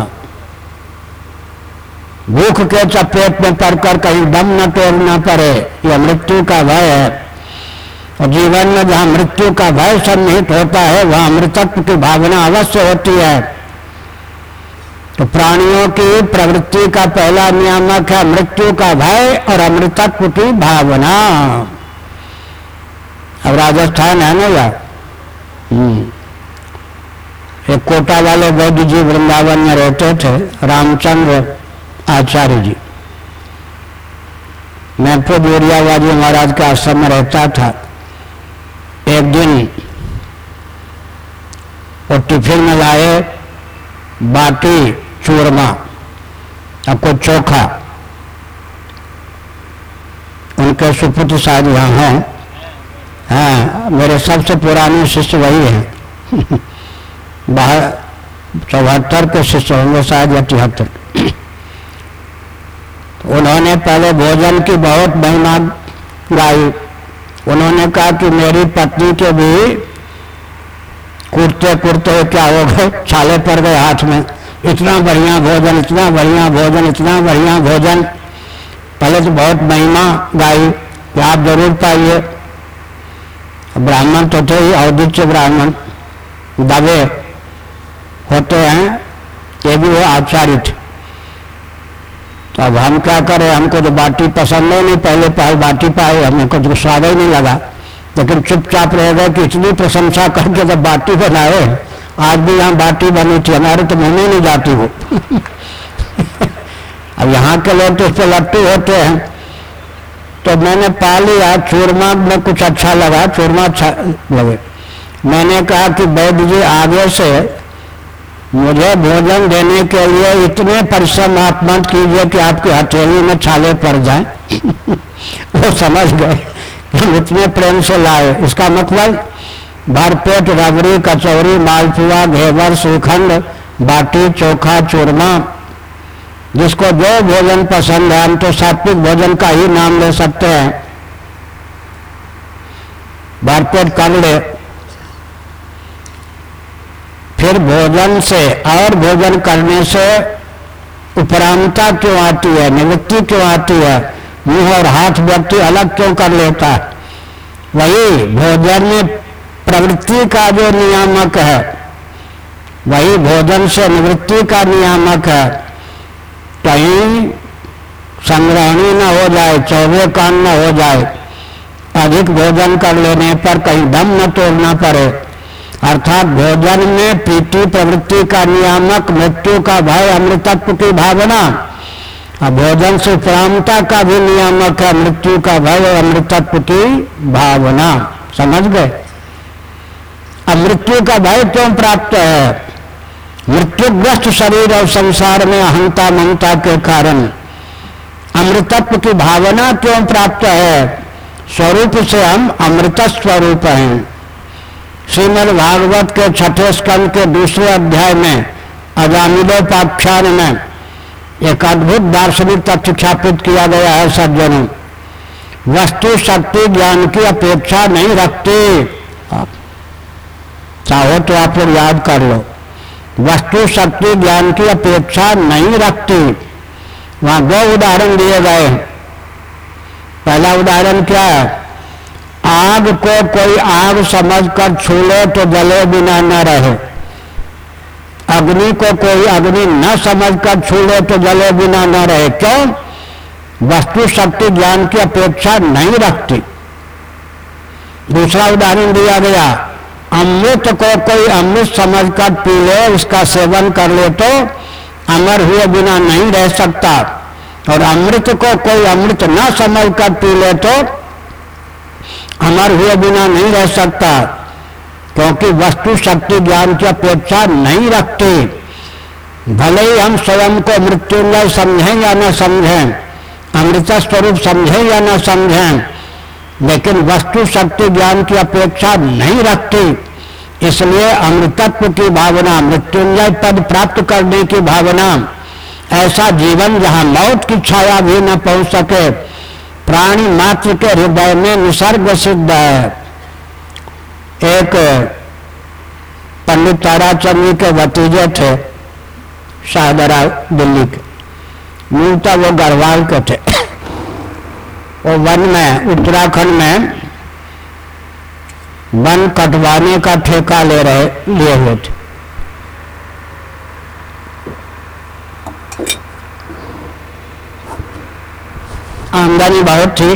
भूख के चपेट में पड़कर कहीं दम न तोड़ना पड़े, यह मृत्यु का भय है। और जीवन में जहाँ मृत्यु का भय सन्निहित होता है वहाँ अमृतत्व की भावना अवश्य होती है। तो प्राणियों की प्रवृत्ति का पहला नियामक है मृत्यु का भय और अमृतत्व की भावना। अब राजस्थान है ना यार, एक कोटा वाले वैद्य जी वृंदावन में रहते थे, रामचंद्र आचार्य जी। मैं खुद एरियावाजी महाराज के आश्रम में रहता था। एक दिन वो टिफिन में लाए बाटी चूरमा, आपको चोखा। उनके सुपुत्र शायद यहाँ हैं, हाँ मेरे सबसे पुराने शिष्य वही हैं। बाहर 74 के शिष्य होंगे शायद या 73। उन्होंने पहले भोजन की बहुत महिमा गाई। उन्होंने कहा कि मेरी पत्नी के भी कूदते कूदते क्या हो गए, छाले पड़ गए हाथ में। इतना बढ़िया भोजन, इतना बढ़िया भोजन, इतना बढ़िया भोजन। पहले तो बहुत महिमा गाई कि आप जरूर पाइए। ब्राह्मण तो थे ही, औदित्य ब्राह्मण दबे होते हैं, ये भी वो आचार्य थे। तो अब हम क्या करें, हमको तो बाटी पसंद है नहीं, पहले पहल बाटी पाए, हमको तो स्वाद ही नहीं लगा। लेकिन चुपचाप रह गए कि इतनी प्रशंसा करके जब बाटी बनाए, आज भी यहाँ बाटी बनी थी, हमारे तो मुँह में नहीं जाती वो। अब यहाँ के लोग तो उस पर लट्टू होते हैं। तो मैंने पा लिया, चूरमा में कुछ अच्छा लगा, चूरमा अच्छा लगे। मैंने कहा कि वैद्य जी आगे से मुझे भोजन देने के लिए इतने परिश्रम आप मत कीजिए कि आपकी हथेली में छाले पड़ जाएं। वो समझ गए कि हम इतने प्रेम से लाए। इसका मतलब भरपेट रबड़ी, कचौरी, मालपुआ, घेवर, श्रीखंड, बाटी, चोखा, चूरमा, जिसको जो भोजन पसंद है, हम तो सात्विक भोजन का ही नाम ले सकते हैं, भरपेट कर ले। फिर भोजन से और भोजन करने से उपरामता क्यों आती है, निवृत्ति क्यों आती है, मुंह और हाथ व्यक्ति अलग क्यों कर लेता है? वही भोजन में प्रवृत्ति का जो नियामक है, वही भोजन से निवृत्ति का नियामक है। कहीं संग्रहणी न हो जाए, चौबे कान न हो जाए, अधिक भोजन कर लेने पर कहीं दम न तोड़ना पड़े। अर्थात भोजन में प्रीति प्रवृत्ति का नियामक मृत्यु का भय, अमृतत्व की भावना। भोजन से उपरामता का भी नियामक है मृत्यु का भय और अमृतत्व की भावना। समझ गए? अब मृत्यु का भय क्यों प्राप्त है? मृत्युग्रस्त शरीर और संसार में अहंता ममता के कारण। अमृतत्व की भावना क्यों प्राप्त है? स्वरूप से हम अमृत स्वरूप हैं। श्रीमद् भागवत के 6ठे स्कंद के 2 अध्याय में अजामिलोपाख्यान में एक अद्भुत दार्शनिक तथ्य स्थापित किया गया है। सज्जनों, वस्तु शक्ति ज्ञान की अपेक्षा नहीं रखती। चाहो तो आप लोग याद कर लो, वस्तु शक्ति ज्ञान की अपेक्षा नहीं रखती। वहां 2 उदाहरण दिए गए। पहला उदाहरण क्या है? आग को कोई आग समझकर छू ले तो जले बिना न रहे। अग्नि को कोई अग्नि न समझकर छू ले तो जले बिना न रहे। क्यों? वस्तु शक्ति ज्ञान की अपेक्षा नहीं रखती। दूसरा उदाहरण दिया गया, अमृत को कोई अमृत समझकर पी ले, उसका सेवन कर ले तो अमर हुए बिना नहीं रह सकता। और अमृत को कोई अमृत न समझकर पी ले तो अमर हुए बिना नहीं रह सकता, क्योंकि वस्तु शक्ति ज्ञान की अपेक्षा नहीं रखती। भले ही हम स्वयं को मृत्युंजय समझें या न समझें, अमृत स्वरूप समझें या न समझें, लेकिन वस्तु शक्ति ज्ञान की अपेक्षा नहीं रखती। इसलिए अमृतत्व की भावना, मृत्युंजय पद प्राप्त करने की भावना, ऐसा जीवन जहां मौत की छाया भी न पहुंच सके, प्राणी मात्र के हृदय में निसर्ग सिद्ध है। एक पंडित ताराचंद जी के भतीजे थे, शाहदरा दिल्ली के, मूलतः वो गढ़वाल के थे। वो वन में, उत्तराखंड में वन कटवाने का ठेका लिए हुए थे। आमदनी बहुत थी,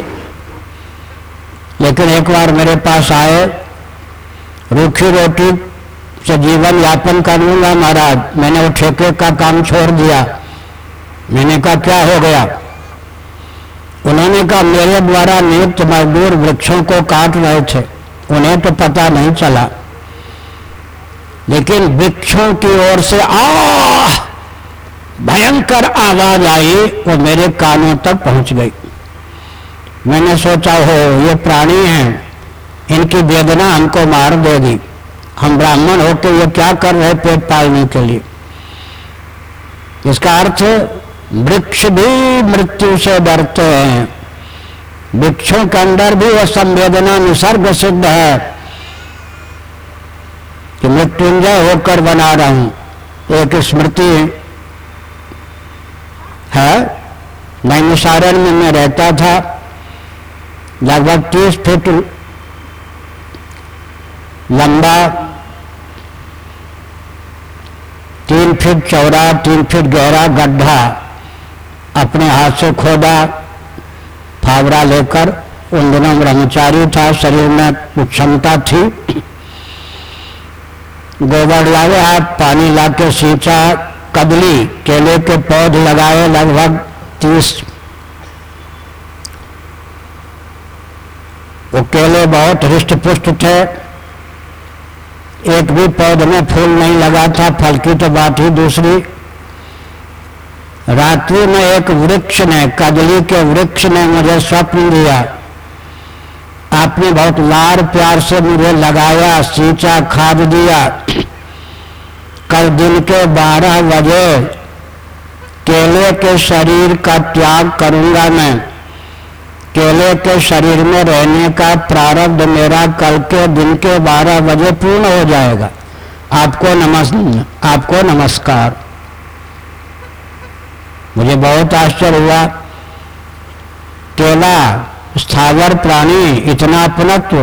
लेकिन एक बार मेरे पास आए, रूखी रोटी से जीवन यापन कर लूंगा महाराज, मैंने वो ठेके का काम छोड़ दिया। मैंने कहा क्या हो गया? उन्होंने कहा मेरे द्वारा नियुक्त मजदूर वृक्षों को काट रहे थे, उन्हें तो पता नहीं चला, लेकिन वृक्षों की ओर से भयंकर आवाज आई, वो मेरे कानों तक पहुंच गई। मैंने सोचा हो ये प्राणी हैं, इनकी वेदना हमको मार देगी, हम ब्राह्मण होकर ये क्या कर रहे पेट पालने के लिए। इसका अर्थ वृक्ष भी मृत्यु से डरते हैं, वृक्षों के अंदर भी वह संवेदना निसर्ग सिद्ध है कि मृत्युंजय होकर बना रहा हूं। एक स्मृति है, नैमिषारण्य में मैं रहता था, लगभग 30 फीट लंबा, 3 फीट चौड़ा, 3 फीट गहरा गड्ढा अपने हाथ से खोदा, फावड़ा लेकर। उन दिनों ब्रह्मचारी था, शरीर में कुछ क्षमता थी। गोबर लाए, हाथ पानी लाके सींचा, कदली केले के पौधे लगाए, लगभग 30। वो केले बहुत हृष्ट पुष्ट थे, एक भी पौधे में फूल नहीं लगा था, फल की तो बात ही दूसरी। रात्रि में एक वृक्ष ने, कदली के वृक्ष ने मुझे स्वप्न दिया। आपने बहुत लाड़ प्यार से मुझे लगाया, सींचा, खाद दिया। कल दिन के 12 बजे केले के शरीर का त्याग करूंगा मैं। केले के शरीर में रहने का प्रारब्ध मेरा कल के दिन के 12 बजे पूर्ण हो जाएगा। आपको नमस्कार। मुझे बहुत आश्चर्य हुआ। केला स्थावर प्राणी, इतना अपनत्व।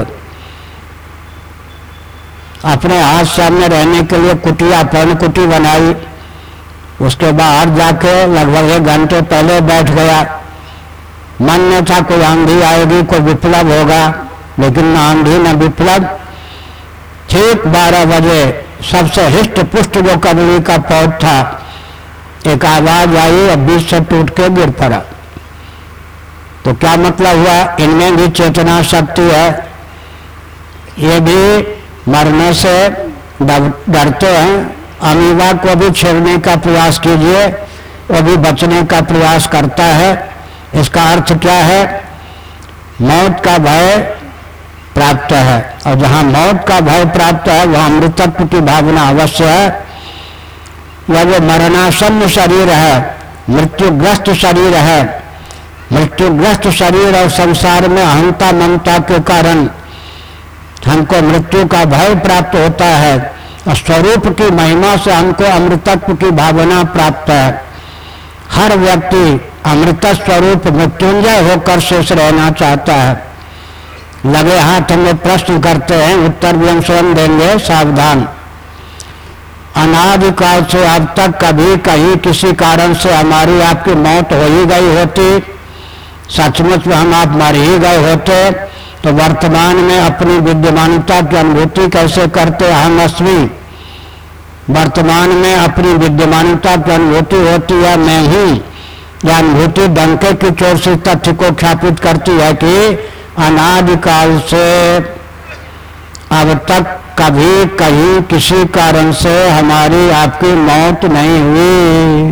अपने हाथ सामने रहने के लिए कुटिया, पर्ण कुटी बनाई। उसके बाहर जाके लगभग 1 घंटे पहले बैठ गया। मन में था कोई आंधी आएगी, कोई विप्लव होगा, लेकिन न आंधी न विप्लव। ठीक 12 बजे सबसे हृष्ट पुष्ट जो कदली का पौध था, एक आवाज आई और बीच से टूट के गिर पड़ा। तो क्या मतलब हुआ? इनमें भी चेतना शक्ति है, ये भी मरने से डरते हैं। अमीबा को भी छेड़ने का प्रयास कीजिए, वो भी बचने का प्रयास करता है। इसका अर्थ क्या है? मौत का भय प्राप्त है, और जहां मौत का भय प्राप्त है वहां अमृतत्व की भावना अवश्य है। यह जो मरणासन्न शरीर है, मृत्युग्रस्त शरीर है, मृत्युग्रस्त शरीर और संसार में अहंता ममता के कारण हमको मृत्यु का भय प्राप्त होता है, और स्वरूप की महिमा से हमको अमृतत्व की भावना प्राप्त है। हर व्यक्ति अमृत स्वरूप मृत्युंजय होकर शेष रहना चाहता है। लगे हाथ हमें प्रश्न करते हैं, उत्तर भी हम स्वयं देंगे, सावधान। अनादिकाल से अब तक कभी कहीं किसी कारण से हमारी आपकी मौत हो ही गई होती, सचमुच में हम आप मर ही गए होते, तो वर्तमान में अपनी विद्यमानता की अनुभूति कैसे करते? अहम अस्मि। वर्तमान में अपनी विद्यमानता की अनुभूति होती है मैं हूं। यह अनुभूति डंके की चोट से तथ्य को ख्यापित करती है कि अनादिकाल से अब तक कभी कहीं किसी कारण से हमारी आपकी मौत नहीं हुई।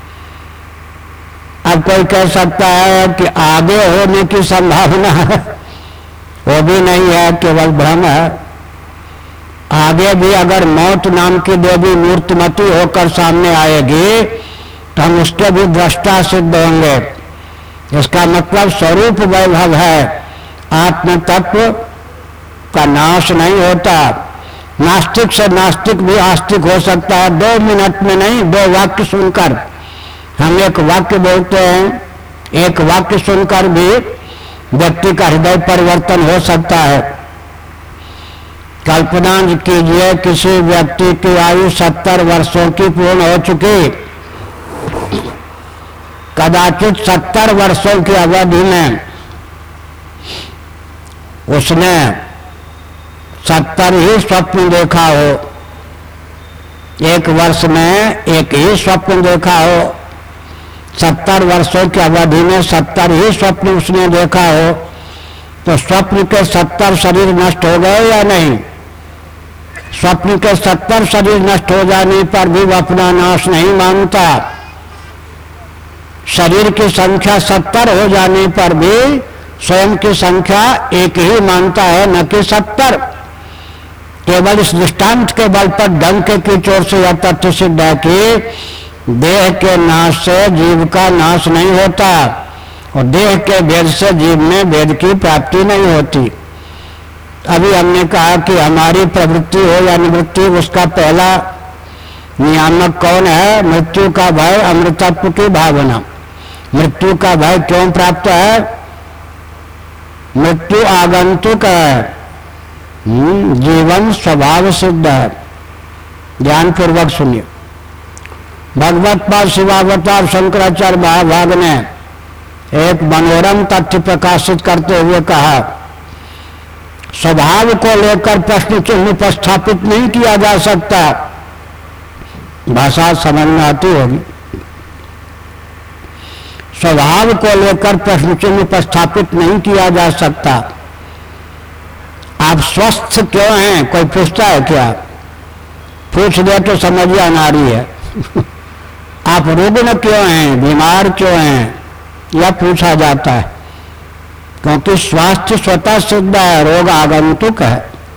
अब कोई कह सकता है कि आगे होने की संभावना है, वो भी नहीं है, केवल भ्रम है। आगे भी अगर मौत नाम की देवी मूर्तिमती होकर सामने आएगी तो हम उसके भी दृष्टा सिद्ध होंगे। इसका मतलब स्वरूप वैभव है, आत्म तत्व का नाश नहीं होता। नास्तिक से नास्तिक भी आस्तिक हो सकता है, 2 मिनट में नहीं, 2 वाक्य सुनकर। हम एक वाक्य बोलते हैं, एक वाक्य सुनकर भी व्यक्ति का हृदय परिवर्तन हो सकता है। कल्पना कीजिए किसी व्यक्ति की आयु 70 वर्षों की पूर्ण हो चुकी, कदाचित 70 वर्षों की अवधि में उसने 70 ही स्वप्न देखा हो, एक वर्ष में एक ही स्वप्न देखा हो, 70 वर्षों की अवधि में 70 ही स्वप्न उसने देखा हो, तो स्वप्न के 70 शरीर नष्ट हो गए या नहीं? स्वप्न के 70 शरीर नष्ट हो जाने पर भी वह अपना नाश नहीं मानता। शरीर की संख्या 70 हो जाने पर भी स्वयं की संख्या एक ही मानता है, न कि 70। केवल इस दृष्टांत के बल पर डंके की चोट से यह तथ्य सिद्ध है कि देह के नाश से जीव का नाश नहीं होता और देह के भेद से जीव में भेद की प्राप्ति नहीं होती। अभी हमने कहा कि हमारी प्रवृत्ति हो या निवृत्ति, उसका पहला नियामक कौन है? मृत्यु का भय, अमृतत्व की भावना। मृत्यु का भय क्यों प्राप्त है? मृत्यु आगंतुक है, जीवन स्वभाव सिद्ध है। ध्यान पूर्वक सुनिए। भगवत पाद शिवावतार शंकराचार्य महाभाग ने एक मनोरम तथ्य प्रकाशित करते हुए कहा, स्वभाव को लेकर प्रश्न चिन्ह उपस्थापित नहीं किया जा सकता। भाषा समझ में आती होगी। स्वभाव को लेकर प्रश्न चिन्ह उपस्थापित नहीं किया जा सकता। आप स्वस्थ क्यों हैं? कोई पूछता है क्या? पूछ दे तो समझिए अनाड़ी है। आप रुग्ण क्यों हैं, बीमार क्यों हैं, यह पूछा जाता है, क्योंकि स्वास्थ्य स्वतः सिद्ध है, रोग आगंतुक है।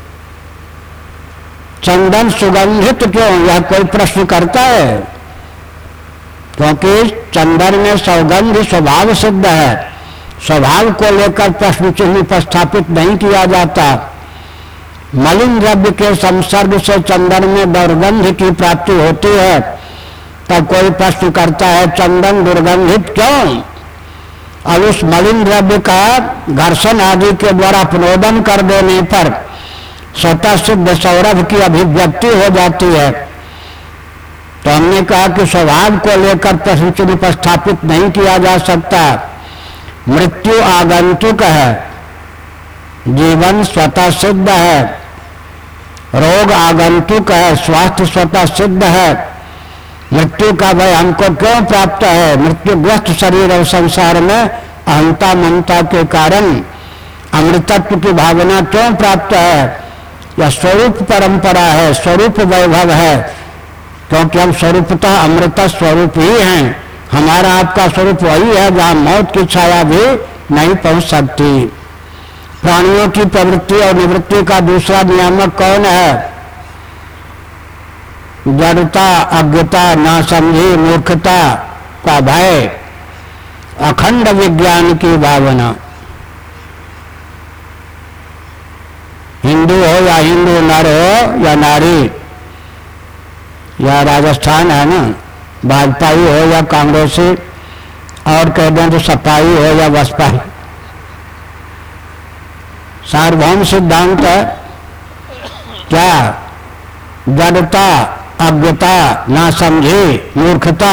चंदन सुगंधित क्यों, यह कोई प्रश्न करता है, क्योंकि चंदन में सौगंध स्वभाव सिद्ध है। स्वभाव को लेकर प्रश्न चिन्ह उपस्थापित नहीं किया जाता। मलिन द्रव्य के संसर्ग से चंदन में दुर्गंध की प्राप्ति होती है, तब कोई प्रश्न करता है चंदन दुर्गंधित क्यों? और उस मलिन द्रव्य का घर्षण आदि के द्वारा अपनोदन कर देने पर स्वतः सिद्ध सौरभ की अभिव्यक्ति हो जाती है। तो हमने कहा कि स्वभाव को लेकर प्रश्न चिन्ह उपस्थापित नहीं किया जा सकता। मृत्यु आगंतुक है, जीवन स्वतः सिद्ध है, रोग आगंतुक है, स्वास्थ्य स्वतः सिद्ध है। मृत्यु का भय हमको क्यों प्राप्त है? मृत्युग्रस्त शरीर और संसार में अहंता ममता के कारण अमृतत्व की भावना क्यों प्राप्त है? यह स्वरूप परंपरा है, स्वरूप वैभव है, क्योंकि हम स्वरूपतः अमृत स्वरूप ही हैं। हमारा आपका स्वरूप वही है जहाँ मौत की छाया भी नहीं पहुंच सकती। प्राणियों की प्रवृत्ति और निवृत्ति का दूसरा नियामक कौन है? जड़ता, अज्ञता, नासमझी, मूर्खता का भय, अखंड विज्ञान की भावना। हिंदू हो या हिंदू नर हो या नारी, या राजस्थान है ना, भाजपाई हो या कांग्रेसी, और कह दें तो सपाई हो या बसपाई, सार्वभौम सिद्धांत है क्या? जड़ता, अज्ञता, नासमझी, मूर्खता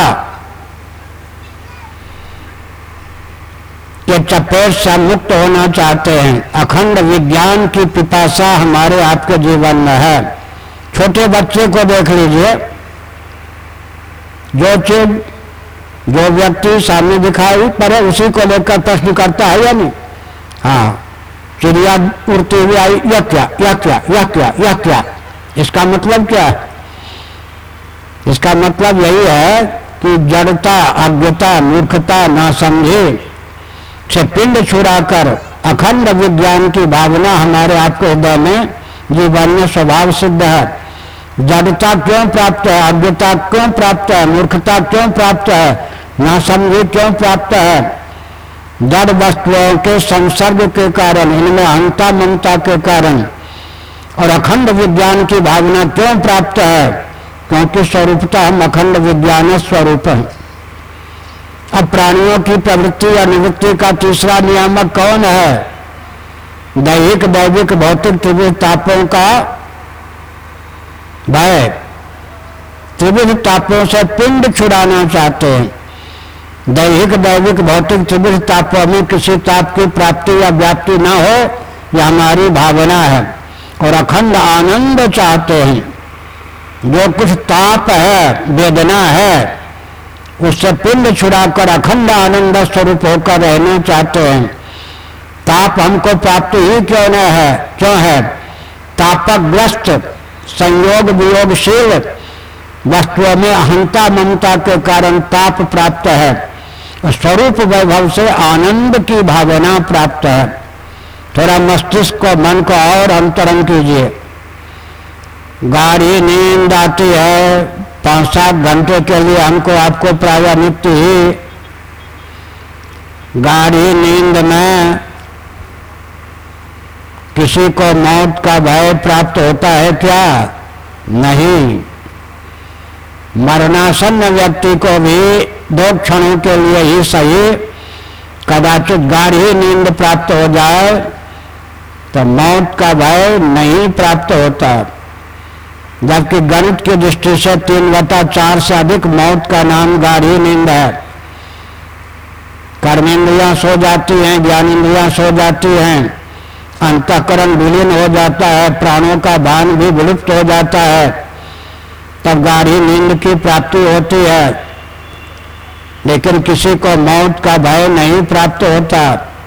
के चपेट से मुक्त होना चाहते हैं। अखंड विज्ञान की पिपासा हमारे आपके जीवन में है। छोटे बच्चे को देख लीजिए, जो चीज जो व्यक्ति सामने दिखाई पड़े उसी को लेकर प्रश्न करता है या नहीं? हाँ, चिड़िया उड़ती हुई आई, यह क्या, यह क्या, यह क्या, यह क्या? इसका मतलब क्या है? इसका मतलब यही है कि जड़ता, अज्ञता, मूर्खता, नासमझी से पिंड छुड़ाकर अखंड विज्ञान की भावना हमारे आपके हृदय में जीवन में स्वभाव सिद्ध है। जड़ता क्यों प्राप्त है, अज्ञता क्यों प्राप्त है, मूर्खता क्यों प्राप्त है, नासमझी क्यों प्राप्त है? जड़ वस्तुओं के संसर्ग के कारण, इनमें अहंता ममता के कारण। और अखंड विज्ञान की भावना क्यों प्राप्त है? क्योंकि स्वरूपतः हम अखंड विज्ञान स्वरूप हैं। अब प्राणियों की प्रवृत्ति या निवृत्ति का तीसरा नियामक कौन है? दैहिक दैविक भौतिक त्रिविध तापों का भय। त्रिविध तापों से पिंड छुड़ाना चाहते हैं। दैहिक दैविक भौतिक त्रिविध तापों में किसी ताप की प्राप्ति या व्याप्ति न हो, यह हमारी भावना है। और अखंड आनंद चाहते हैं। जो कुछ ताप है, वेदना है, उससे पिंड छुड़ाकर अखंड आनंद स्वरूप होकर रहना चाहते हैं। ताप हमको प्राप्ति ही क्यों है? तापग्रस्त संयोग वियोगशील वस्तुओं में अहंता ममता के कारण ताप प्राप्त है। स्वरूप वैभव से आनंद की भावना प्राप्त है। थोड़ा मस्तिष्क को, मन को और अंतरंग कीजिए। गाढ़ी नींद आती है 5-7 घंटे के लिए, हमको आपको प्रायः नित्य ही गाढ़ी नींद में किसी को मौत का भय प्राप्त होता है क्या? नहीं। मरणासन्न व्यक्ति को भी 2 क्षणों के लिए ही सही कदाचित गाढ़ी नींद प्राप्त हो जाए तो मौत का भय नहीं प्राप्त होता। जबकि गणित की दृष्टि से 3/4 से अधिक मौत का नाम गाढ़ी नींद है। कर्मेंद्रियां सो जाती हैं, ज्ञानेंद्रियां सो जाती हैं, अंतःकरण विलीन हो जाता है, प्राणों का भान भी विलुप्त हो जाता है, तब गाढ़ी नींद की प्राप्ति होती है। लेकिन किसी को मौत का भय नहीं प्राप्त होता।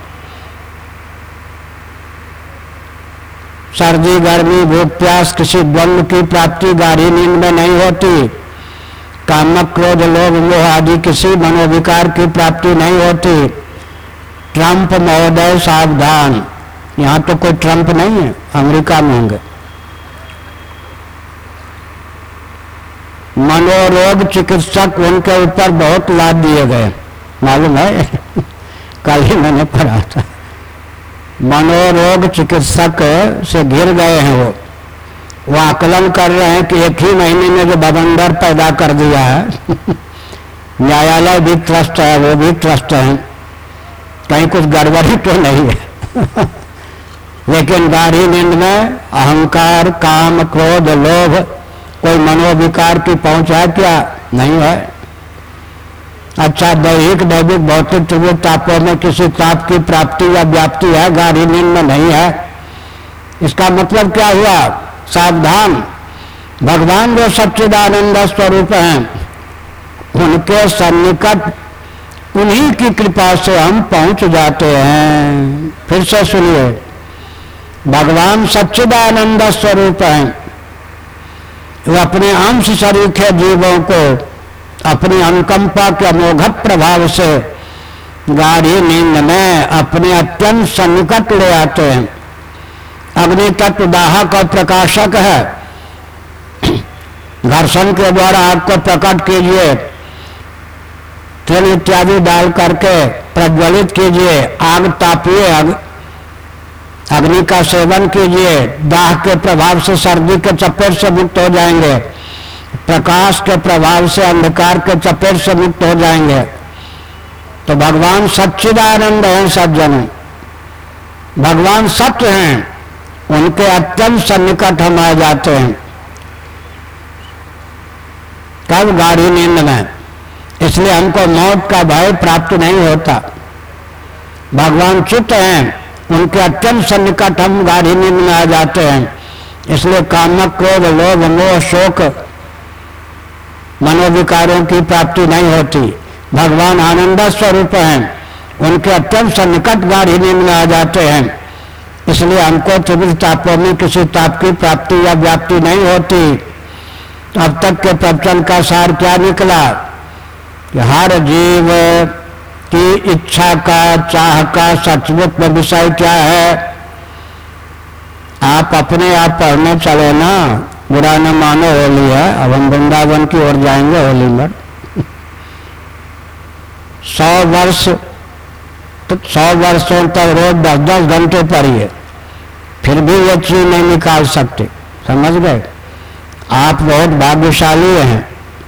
सर्दी गर्मी भूख प्यास किसी द्वंद्व की प्राप्ति गाढ़ी नींद में नहीं होती। कामक क्रोध लोभ मोह आदि किसी मनोविकार की प्राप्ति नहीं होती। ट्रंप महोदय सावधान, यहाँ तो कोई ट्रंप नहीं है, अमेरिका में होंगे। मनोरोग चिकित्सक उनके ऊपर बहुत लाद दिए गए, मालूम है? कल ही मैंने पढ़ा था। मनोरोग चिकित्सक से घिर गए हैं वो आकलन कर रहे हैं कि एक ही महीने में जो बवंडर पैदा कर दिया है न्यायालय भी ट्रस्ट है, वो भी ट्रस्ट है, कहीं कुछ गड़बड़ी तो नहीं है। लेकिन गाढ़ी नींद में अहंकार काम क्रोध लोभ कोई मनोविकार की पहुंच है क्या? नहीं है। अच्छा, दैहिक दैविक भौतिक त्रिविध तापों में किसी ताप की प्राप्ति या व्याप्ति है, गाढ़ी नींद में नहीं है। इसका मतलब क्या हुआ? सावधान, भगवान जो सच्चिदानंद स्वरूप हैं उनके सन्निकट उन्हीं की कृपा से हम पहुंच जाते हैं। फिर से सुनिए, भगवान सच्चिदानंद स्वरूप हैं। वो अपने अंश सरीखे जीवों को अपनी अनुकंपा के अमोघ प्रभाव से गाढ़ी नींद में अपने अत्यंत सन्निकट ले आते हैं। अग्नि तत्व दाहक और प्रकाशक है। घर्षण के द्वारा आग को प्रकट कीजिए, तेल इत्यादि डाल करके प्रज्वलित कीजिए, आग तापिए, अग्नि का सेवन कीजिए, दाह के प्रभाव से सर्दी के चपेट से मुक्त हो जाएंगे, प्रकाश के प्रभाव से अंधकार के चपेट से मुक्त हो जाएंगे। तो भगवान सच्चिदानंद हैं सज्जन, भगवान सत्य हैं, उनके अत्यंत सन्निकट हम आ जाते हैं। कब? गाढ़ी नींद में। इसलिए हमको मौत का भय प्राप्त नहीं होता। भगवान चित्त हैं, उनके अत्यंत सन्निकट हम गाढ़ी नींद में आ जाते हैं। इसलिए कामक क्रोध लोभ मोह शोक मनोविकारों की प्राप्ति नहीं होती। भगवान आनंद स्वरूप हैं, उनके अत्यंत सन्निकट गाढ़ी नींद में आ जाते हैं। इसलिए हमको त्रिविध तापों में किसी ताप की प्राप्ति या व्याप्ति नहीं होती। अब तक के प्रवचन का सार क्या निकला कि हर जीव कि इच्छा का, चाह का सचमुच में विषय क्या है। आप अपने आप पढ़ने चलो ना, बुरा न मानो होली है, अब हम वृंदावन की ओर जाएंगे होली में। 100 वर्षों तक रोज 10-10 घंटे पढ़िए, फिर भी ये चीज नहीं निकाल सकते। समझ गए? आप बहुत भाग्यशाली हैं।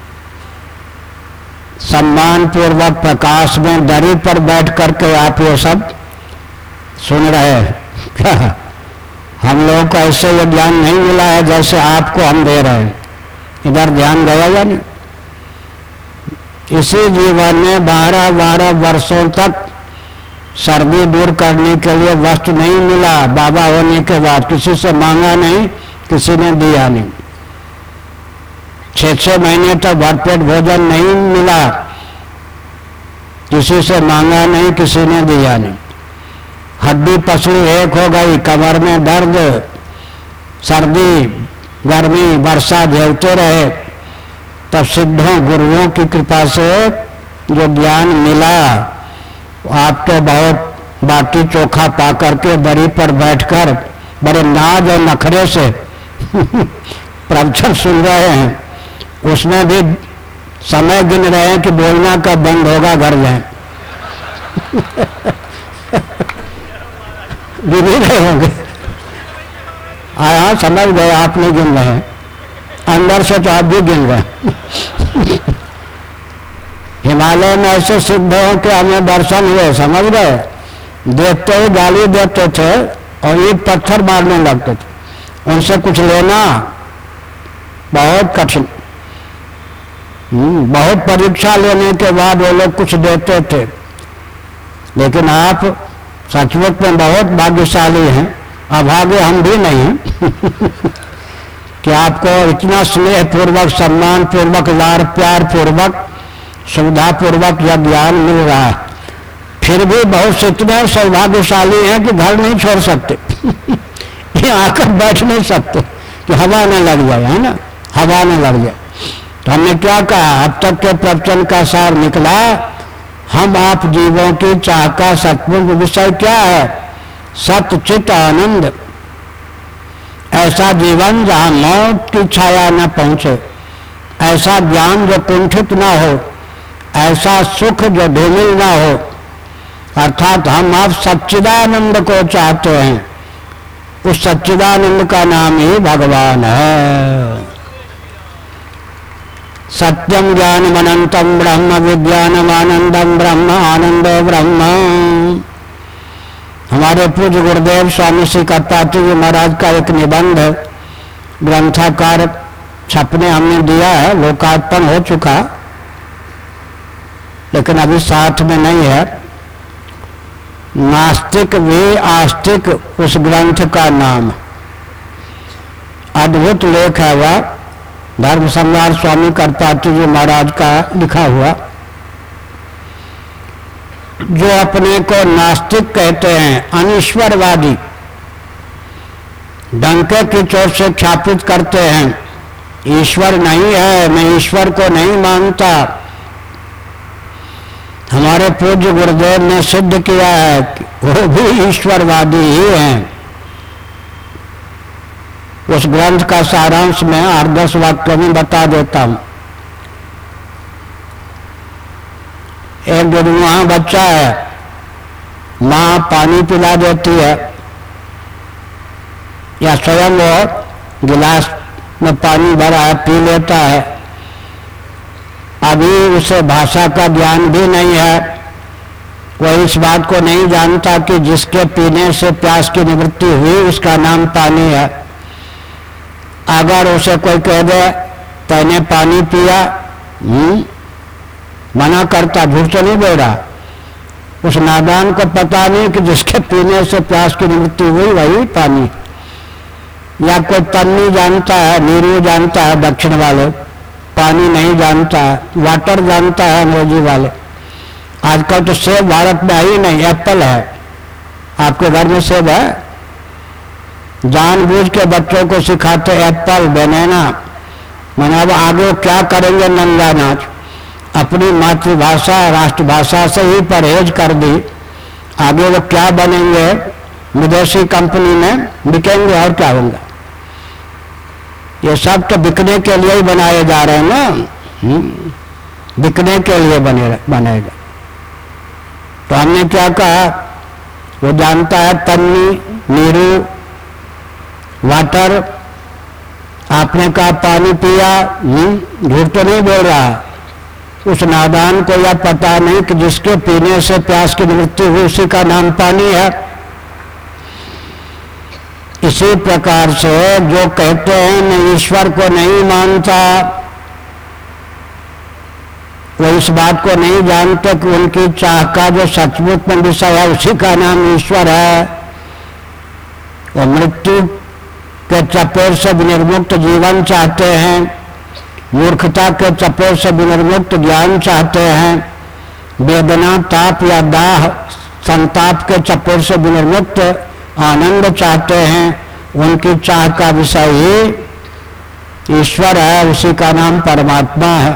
सम्मान पूर्वक प्रकाश में दरी पर बैठ करके आप ये सब सुन रहे हैं। हम लोगों को ऐसे ये ज्ञान नहीं मिला है जैसे आपको हम दे रहे हैं। इधर ध्यान गया या नहीं? इसी जीवन में 12-12 वर्षों तक सर्दी दूर करने के लिए वस्त्र नहीं मिला। बाबा होने के बाद किसी से मांगा नहीं, किसी ने दिया नहीं। 6-6 महीने तक भरपेट भोजन नहीं मिला, किसी से मांगा नहीं, किसी ने दिया नहीं। हड्डी पसली एक हो गई, कमर में दर्द, सर्दी गर्मी वर्षा झेलते रहे। तब सिद्धों गुरुओं की कृपा से जो ज्ञान मिला, आपको बहुत बाटी चोखा पा करके दरी पर बैठकर बड़े नाज और नखरे से प्रवचन सुन रहे हैं। उसमें भी समय गिन रहे हैं कि बोलना कब बंद होगा, घर जाए। गिन ही रहे होंगे। हाँ, समझ गए, आप नहीं गिन रहे हैं, अंदर से तो आप भी गिन रहे। हिमालय में ऐसे सिद्ध हो कि हमें दर्शन हुए, समझ गए। देखते ही गाली देते थे और ईंट पत्थर मारने लगते थे। उनसे कुछ लेना बहुत कठिन। बहुत परीक्षा लेने के बाद वो लोग कुछ देते थे। लेकिन आप सचमुच में बहुत भाग्यशाली हैं, अभागे हम भी नहीं हैं। कि आपको इतना स्नेह पूर्वक, सम्मान पूर्वक, लाड़ प्यार पूर्वक, सुविधा पूर्वक यह ज्ञान मिल रहा है। फिर भी बहुत से इतने सौभाग्यशाली हैं कि घर नहीं छोड़ सकते। ये आकर बैठ नहीं सकते कि हवा न लग जाए, है ना, हवा न लग जाए। तो हमने क्या कहा, अब तक के प्रवचन का सार निकला, हम आप जीवों की चाह का सचमुच विषय क्या है? सत्य चित आनंद। ऐसा जीवन जहाँ मौत की छाया न पहुंचे, ऐसा ज्ञान जो कुंठित ना हो, ऐसा सुख जो धूमिल ना हो। अर्थात हम आप सच्चिदानंद को चाहते हैं। उस सच्चिदानंद का नाम ही भगवान है। सत्यम ज्ञानम अनंतम ब्रह्म विज्ञानम आनंदम ब्रह्म आनंदो ब्रह्म। हमारे पूज्य गुरुदेव स्वामी श्री करपात्री जी महाराज का एक निबंध ग्रंथाकार छपने हमने दिया है, लोकार्पण हो चुका, लेकिन अभी साथ में नहीं है। नास्तिक वे आस्तिक उस ग्रंथ का नाम। अद्भुत लेख है वह, धर्म सम्राट स्वामी करपात्री जी महाराज का लिखा हुआ। जो अपने को नास्तिक कहते हैं, अनीश्वरवादी, डंके की चोट से ख्यापित करते हैं ईश्वर नहीं है, मैं ईश्वर को नहीं मानता। हमारे पूज्य गुरुदेव ने सिद्ध किया है कि वो भी ईश्वरवादी ही हैं। उस ग्रंथ का सारांश मैं 8-10 वाक्यों में बता देता हूं। एक जुड़वा बच्चा है, माँ पानी पिला देती है या स्वयं वो गिलास में पानी भरा है पी लेता है। अभी उसे भाषा का ज्ञान भी नहीं है, वह इस बात को नहीं जानता कि जिसके पीने से प्यास की निवृत्ति हुई उसका नाम पानी है। अगर उसे कोई कह दे तूने पानी पिया, मना करता, झूठ तो नहीं बोल रहा। उस नादान को पता नहीं कि जिसके पीने से प्यास की निवृत्ति हुई वही पानी। या कोई तन्नी जानता है, नीरू जानता है, दक्षिण वाले पानी नहीं जानता है, वाटर जानता है अंग्रेजी वाले। आजकल तो सेब भारत में ही नहीं, एप्पल है। आपके घर में सेब है? जानबूझ के बच्चों को सिखाते एप्पल बनाना, मैंने अब आगे क्या करेंगे नंगा नाच। अपनी मातृभाषा राष्ट्रभाषा से ही परहेज कर दी, आगे वो क्या बनेंगे? विदेशी कंपनी में बिकेंगे और क्या होगा? ये सब तो बिकने के लिए ही बनाए जा रहे हैं ना, बिकने के लिए बनेगा। तो हमने क्या कहा? वो जानता है तन्नी, नीरू, वाटर। आपने कहा पानी पिया, झूठ तो नहीं बोल रहा। उस नादान को यह पता नहीं कि जिसके पीने से प्यास की मृत्यु हुई उसी का नाम पानी है। इसी प्रकार से जो कहते हैं मैं ईश्वर को नहीं मानता, वो इस बात को नहीं जानते कि उनकी चाह का जो सचमुच में विषय है उसी का नाम ईश्वर है। वो मृत्यु के चपेट से विनिर्मुक्त जीवन चाहते हैं, मूर्खता के चपेट से विनिर्मुक्त ज्ञान चाहते हैं, वेदना, ताप या दाह, संताप के चपेट से विनिर्मुक्त आनंद चाहते हैं। उनकी चाह का विषय ही ईश्वर है, उसी का नाम परमात्मा है।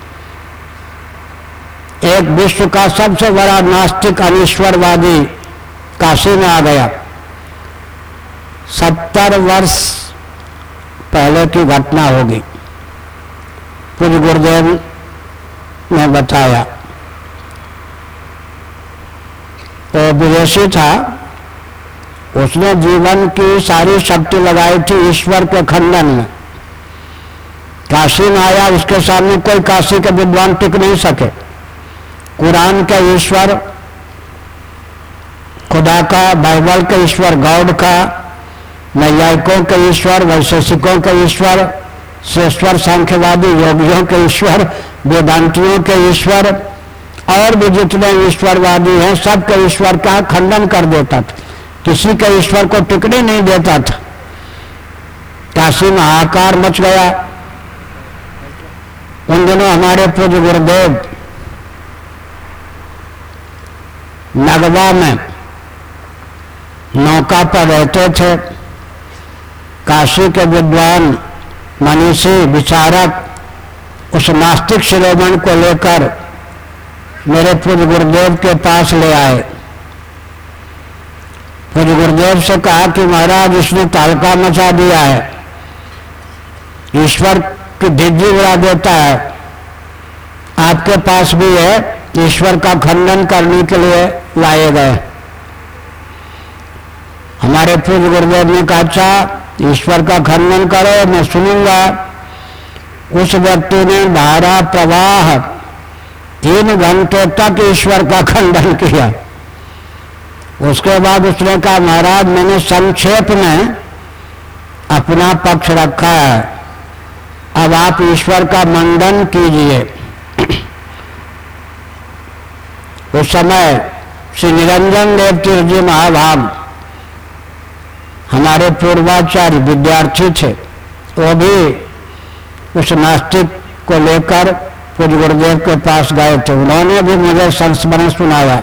एक विश्व का सबसे बड़ा नास्तिक अनीश्वरवादी काशी में आ गया। 70 वर्ष पहले की घटना होगी, पूज्य गुरुदेव ने बताया। तो विदेशी था, उसने जीवन की सारी शक्ति लगाई थी ईश्वर के खंडन में। काशी में आया, उसके सामने कोई काशी के विद्वान टिक नहीं सके। कुरान के ईश्वर, खुदा का, बाइबल के ईश्वर, गॉड का, नैयायिकों के ईश्वर, वैशेषिकों के ईश्वर, श्रेष्ठवर सांख्यवादी योगियों के ईश्वर, वेदांतियों के ईश्वर और भी जितने ईश्वरवादी हैं सबके ईश्वर का खंडन कर देता था, किसी के ईश्वर को टिकने नहीं देता था। काशी में हाहाकार मच गया। उन दिनों हमारे पूज्य गुरुदेव नगवा में नौका पर रहते थे। काशी के विद्वान, मनीषी, विचारक उस नास्तिक शिरोमणि को लेकर मेरे पूज्य गुरुदेव के पास ले आए। पूज्य गुरुदेव से कहा कि महाराज इसने तहलका मचा दिया है, ईश्वर की धिज्जी उड़ा देता है। आपके पास भी है, ईश्वर का खंडन करने के लिए लाए गए। हमारे पूज्य गुरुदेव ने कहा अच्छा ईश्वर का खंडन करो, मैं सुनूंगा। उस व्यक्ति ने धारा प्रवाह 3 घंटे तक ईश्वर का खंडन किया। उसके बाद उसने कहा महाराज मैंने संक्षेप में अपना पक्ष रखा है, अब आप ईश्वर का मंडन कीजिए। उस समय श्री निरंजन देव तीर्थ जी महाभाग हमारे पूर्वाचार्य विद्यार्थी थे, वो भी उस नास्तिक को लेकर पूज्य गुरुदेव के पास गए थे। उन्होंने भी मुझे संस्मरण सुनाया।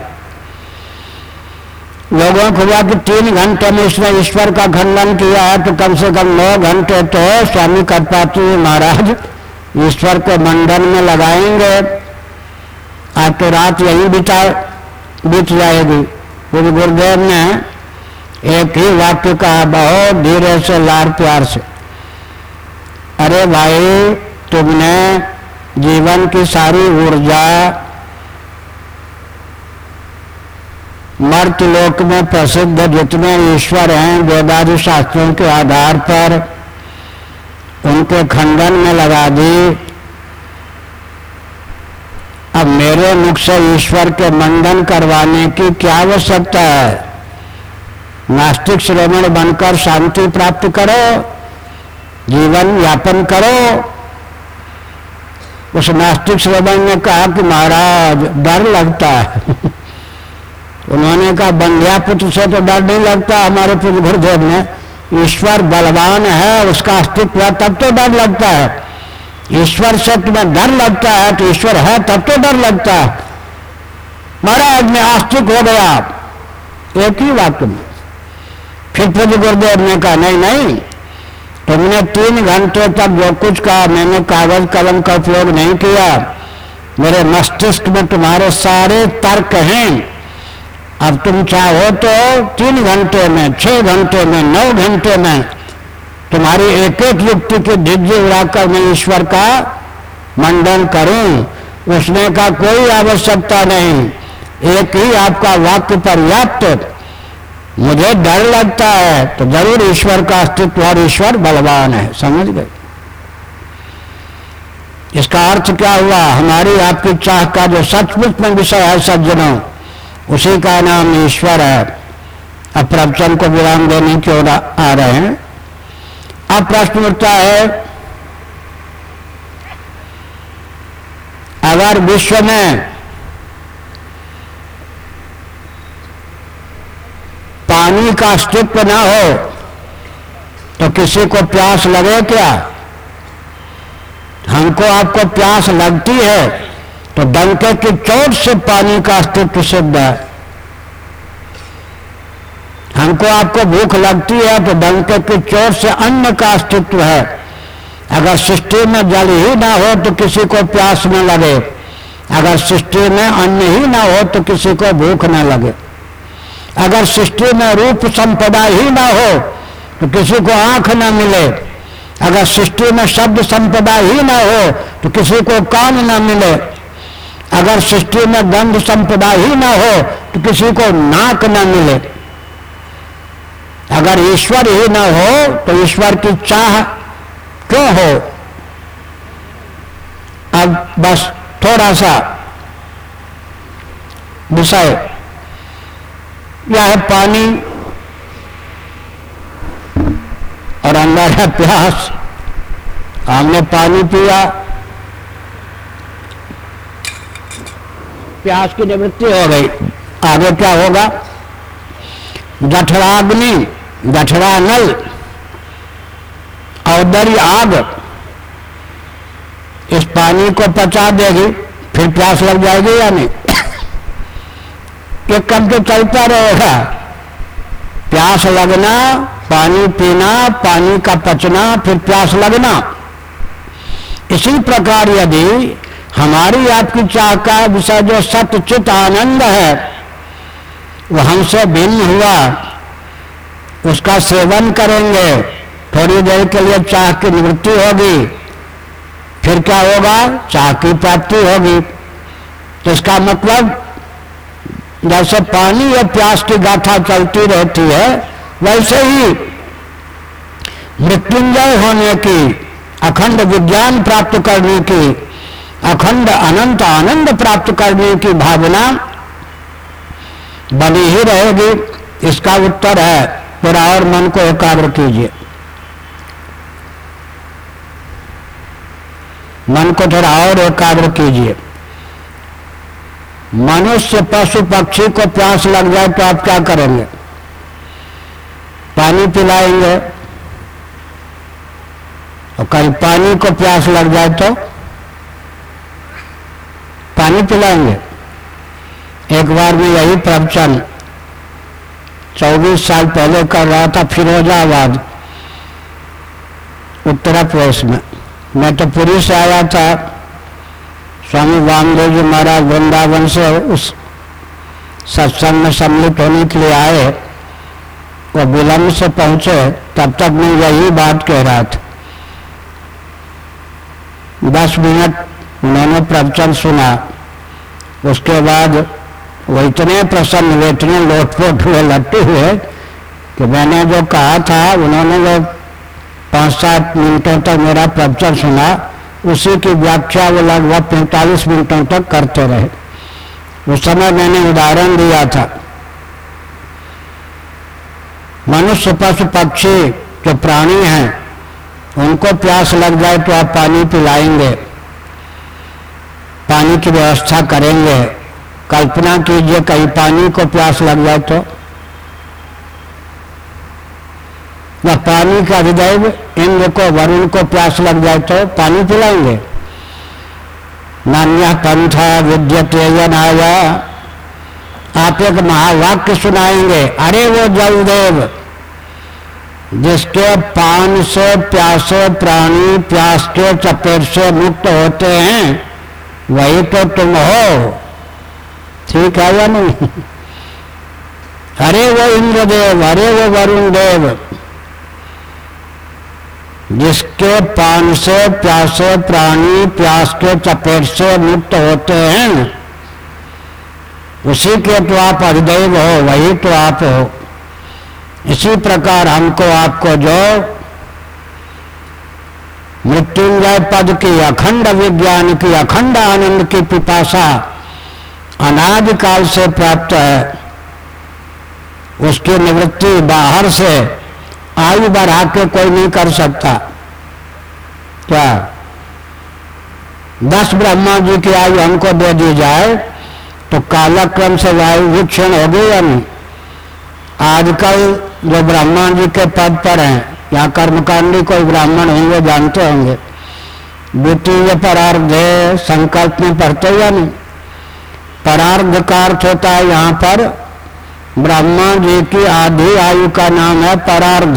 लोगों को हुआ कि 3 घंटे में इसने ईश्वर का खंडन किया है, तो कम से कम 9 घंटे तो स्वामी कर्पात्री महाराज ईश्वर को मंडन में लगाएंगे, आज तो रात यही बीत जाएगी। पूज्य गुरुदेव ने एक ही वाक्य कहा बहुत धीरे से, लाड़ प्यार से, अरे भाई तुमने जीवन की सारी ऊर्जा मर्त्यलोक में प्रसिद्ध जितने ईश्वर हैं वेदादि शास्त्रों के आधार पर उनके खंडन में लगा दी। अब मेरे मुख से ईश्वर के मंडन करवाने की क्या आवश्यकता है? नास्तिक शिरोमणि बनकर शांति प्राप्त करो, जीवन यापन करो। उस नास्तिक शिरोमणि ने कहा कि महाराज डर लगता है। उन्होंने कहा बंध्या पुत्र से तो डर नहीं लगता। हमारे पूज्य गुरुदेव ने, ईश्वर बलवान है, उसका अस्तित्व है तब तो डर लगता है। ईश्वर से तुम्हें डर लगता है तो ईश्वर है तब तो डर लगता है। महाराज मैं आस्तिक हो गया, एक ही वाक्य में। फिर पूज्य गुरुदेव ने कहा नहीं नहीं, तुमने 3 घंटे तक जो कुछ कहा मैंने कागज कलम का उपयोग नहीं किया, मेरे मस्तिष्क में तुम्हारे सारे तर्क हैं। अब तुम चाहो तो 3 घंटे में, 6 घंटे में, 9 घंटे में तुम्हारी एक एक युक्ति की धिज्जी उड़ाकर मैं ईश्वर का मंडन करूं, उसने का कोई आवश्यकता नहीं। एक ही आपका वाक्य पर्याप्त। मुझे डर लगता है तो जरूर ईश्वर का अस्तित्व और ईश्वर बलवान है। समझ गए? इसका अर्थ क्या हुआ? हमारी आपकी चाह का जो सचमुच में विषय है सज्जनों, उसी का नाम ईश्वर है। अब प्रवचन को विराम देने की ओर आ रहे हैं। अब प्रश्न उठता है, अगर विश्व में पानी का अस्तित्व न हो तो किसी को प्यास लगे क्या? हमको आपको प्यास लगती है तो डंके की चोट से पानी का अस्तित्व सिद्ध है। हमको आपको भूख लगती है तो डंके की चोट से अन्न का अस्तित्व है। अगर सृष्टि में जल ही ना हो तो किसी को प्यास न लगे, अगर सृष्टि में अन्न ही ना हो तो किसी को भूख न लगे, अगर सृष्टि में रूप संपदा ही ना हो तो किसी को आंख न मिले, अगर सृष्टि में शब्द संपदा ही ना हो तो किसी को कान न मिले, अगर सृष्टि में गंध संपदा ही ना हो तो किसी को नाक न मिले, अगर ईश्वर ही न हो तो ईश्वर की चाह क्यों हो? अब बस थोड़ा सा विषय यह है, पानी और अंदर है प्यास। हमने पानी पिया, प्यास की निवृत्ति हो गई। आगे क्या होगा? जठराग्नि, जठरा नल, औदरी आग इस पानी को पचा देगी, फिर प्यास लग जाएगी या नहीं? एक कम तो चलता रहेगा। प्यास लगना, पानी पीना, पानी का पचना, फिर प्यास लगना। इसी प्रकार यदि हमारी आपकी चाह का विषय जो सतचित आनंद है वो हमसे भिन्न हुआ, उसका सेवन करेंगे, थोड़ी देर के लिए चाह की निवृत्ति होगी, फिर क्या होगा? चाह की प्राप्ति होगी। तो इसका मतलब जैसे पानी और प्यास की गाथा चलती रहती है, वैसे ही मृत्युंजय होने की, अखंड विज्ञान प्राप्त करने की, अखंड अनंत आनंद प्राप्त करने की भावना बनी ही रहेगी। इसका उत्तर है, पूरा और मन को एकाग्र कीजिए, मन को थोड़ा और एकाग्र कीजिए। मनुष्य पशु पक्षी को प्यास लग जाए तो आप क्या करेंगे? पानी पिलाएंगे। और कहीं पानी को प्यास लग जाए तो पानी पिलाएंगे। एक बार मैं यही प्रवचन 24 साल पहले कर रहा था फिरोजाबाद, उत्तर प्रदेश में। मैं तो पुरी से आया था, स्वामी वामदेव जी महाराज वृंदावन से उस सत्संग में सम्मिलित होने के लिए आए, वो विलंब से पहुंचे। तब तक मैं यही बात कह रहा था। 10 मिनट उन्होंने प्रवचन सुना, उसके बाद वो इतने प्रसन्न हुए, इतने लोटपोट हुए, लट्टू हुए कि मैंने जो कहा था, उन्होंने जो 5-7 मिनटों तक मेरा प्रवचन सुना, उसी की व्याख्या वो लगभग 45 मिनटों तक करते रहे। उस समय मैंने उदाहरण दिया था, मनुष्य पशु पक्षी जो प्राणी हैं, उनको प्यास लग जाए तो आप पानी पिलाएंगे, पानी की व्यवस्था करेंगे। कल्पना कीजिए कहीं पानी को प्यास लग जाए तो, या पानी का अधिदैव इंद्र को, वरुण को प्यास लग जाए तो पानी पिलाएंगे। नान्यः पंथा विद्यते यनाया, आप एक महावाक्य सुनाएंगे, अरे वो जलदेव जिसके पान से प्यासे प्राणी प्यास के चपेट से मुक्त होते हैं, वही तो तुम हो। ठीक है या नहीं? अरे वो इंद्रदेव, अरे वो वरुण देव, जिसके पान से प्यासे प्राणी प्यास के चपेट से मुक्त होते हैं, उसी के तो आप अधिदेव हो, वही तो आप हो। इसी प्रकार हमको आपको जो मृत्युंजय पद की अखंड विज्ञान की अखंड आनंद की पिपासा अनादि काल से प्राप्त है, उसकी निवृत्ति बाहर से आयु बढ़ा के कोई नहीं कर सकता। क्या 10 ब्रह्मा जी की आयु हमको दे दी जाए तो कालक्रम से वायु विक्षण होगी या नहीं? आजकल जो ब्रह्मा जी के पद पर हैं, या कर्मकांडी कोई ब्राह्मण होंगे जानते होंगे, द्वितीय परार्धे संकल्प में पढ़ते या नहीं? परार्ध का अर्थ होता है यहाँ पर ब्रह्मा जी की आधी आयु का नाम है परार्ध।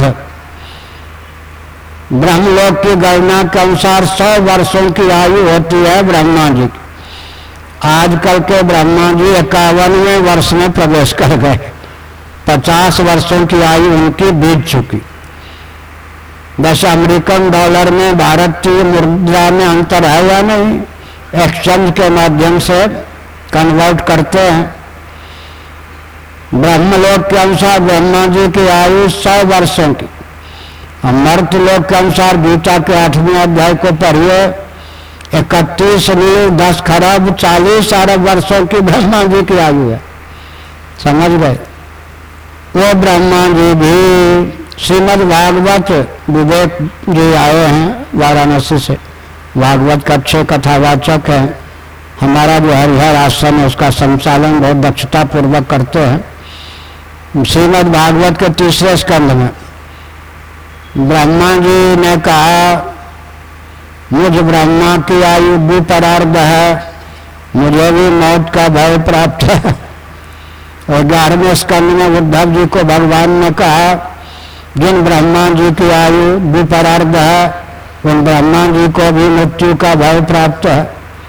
ब्रह्मलोक की गणना के अनुसार 100 वर्षों की आयु होती है ब्रह्मा जी की। आजकल के ब्रह्मा जी 51वें वर्ष में प्रवेश कर गए, 50 वर्षों की आयु उनकी बीत चुकी। वैसे अमेरिकन डॉलर में भारतीय मुद्रा में अंतर है या नहीं? एक्सचेंज के माध्यम से कन्वर्ट करते हैं। ब्रह्मलोक के अनुसार ब्रह्मा जी की आयु 100 वर्षों की। मर्त्यलोक के अनुसार गीता के 8वें अध्याय को पढ़िए, 31 खरब 40 अरब वर्षों की ब्रह्मा जी की आयु है। समझ गए? वो ब्रह्मा जी भी श्रीमद् भागवत, विवेक जी आए हैं वाराणसी से, भागवत का अच्छे कथावाचक हैं। हमारा जो हरिहर आश्रम है उसका संचालन बहुत दक्षता पूर्वक करते हैं। श्रीमद् भागवत के 3रे स्कंध में ब्रह्मा जी ने कहा, मुझ ब्रह्मा की आयु भी परार्ध है, मुझे भी मौत का भय प्राप्त है। और 11वें स्कंद में उद्धव जी को भगवान ने कहा, जिन ब्रह्मा जी की आयु भी परार्ध है, उन ब्रह्मा जी को भी मृत्यु का भय प्राप्त है।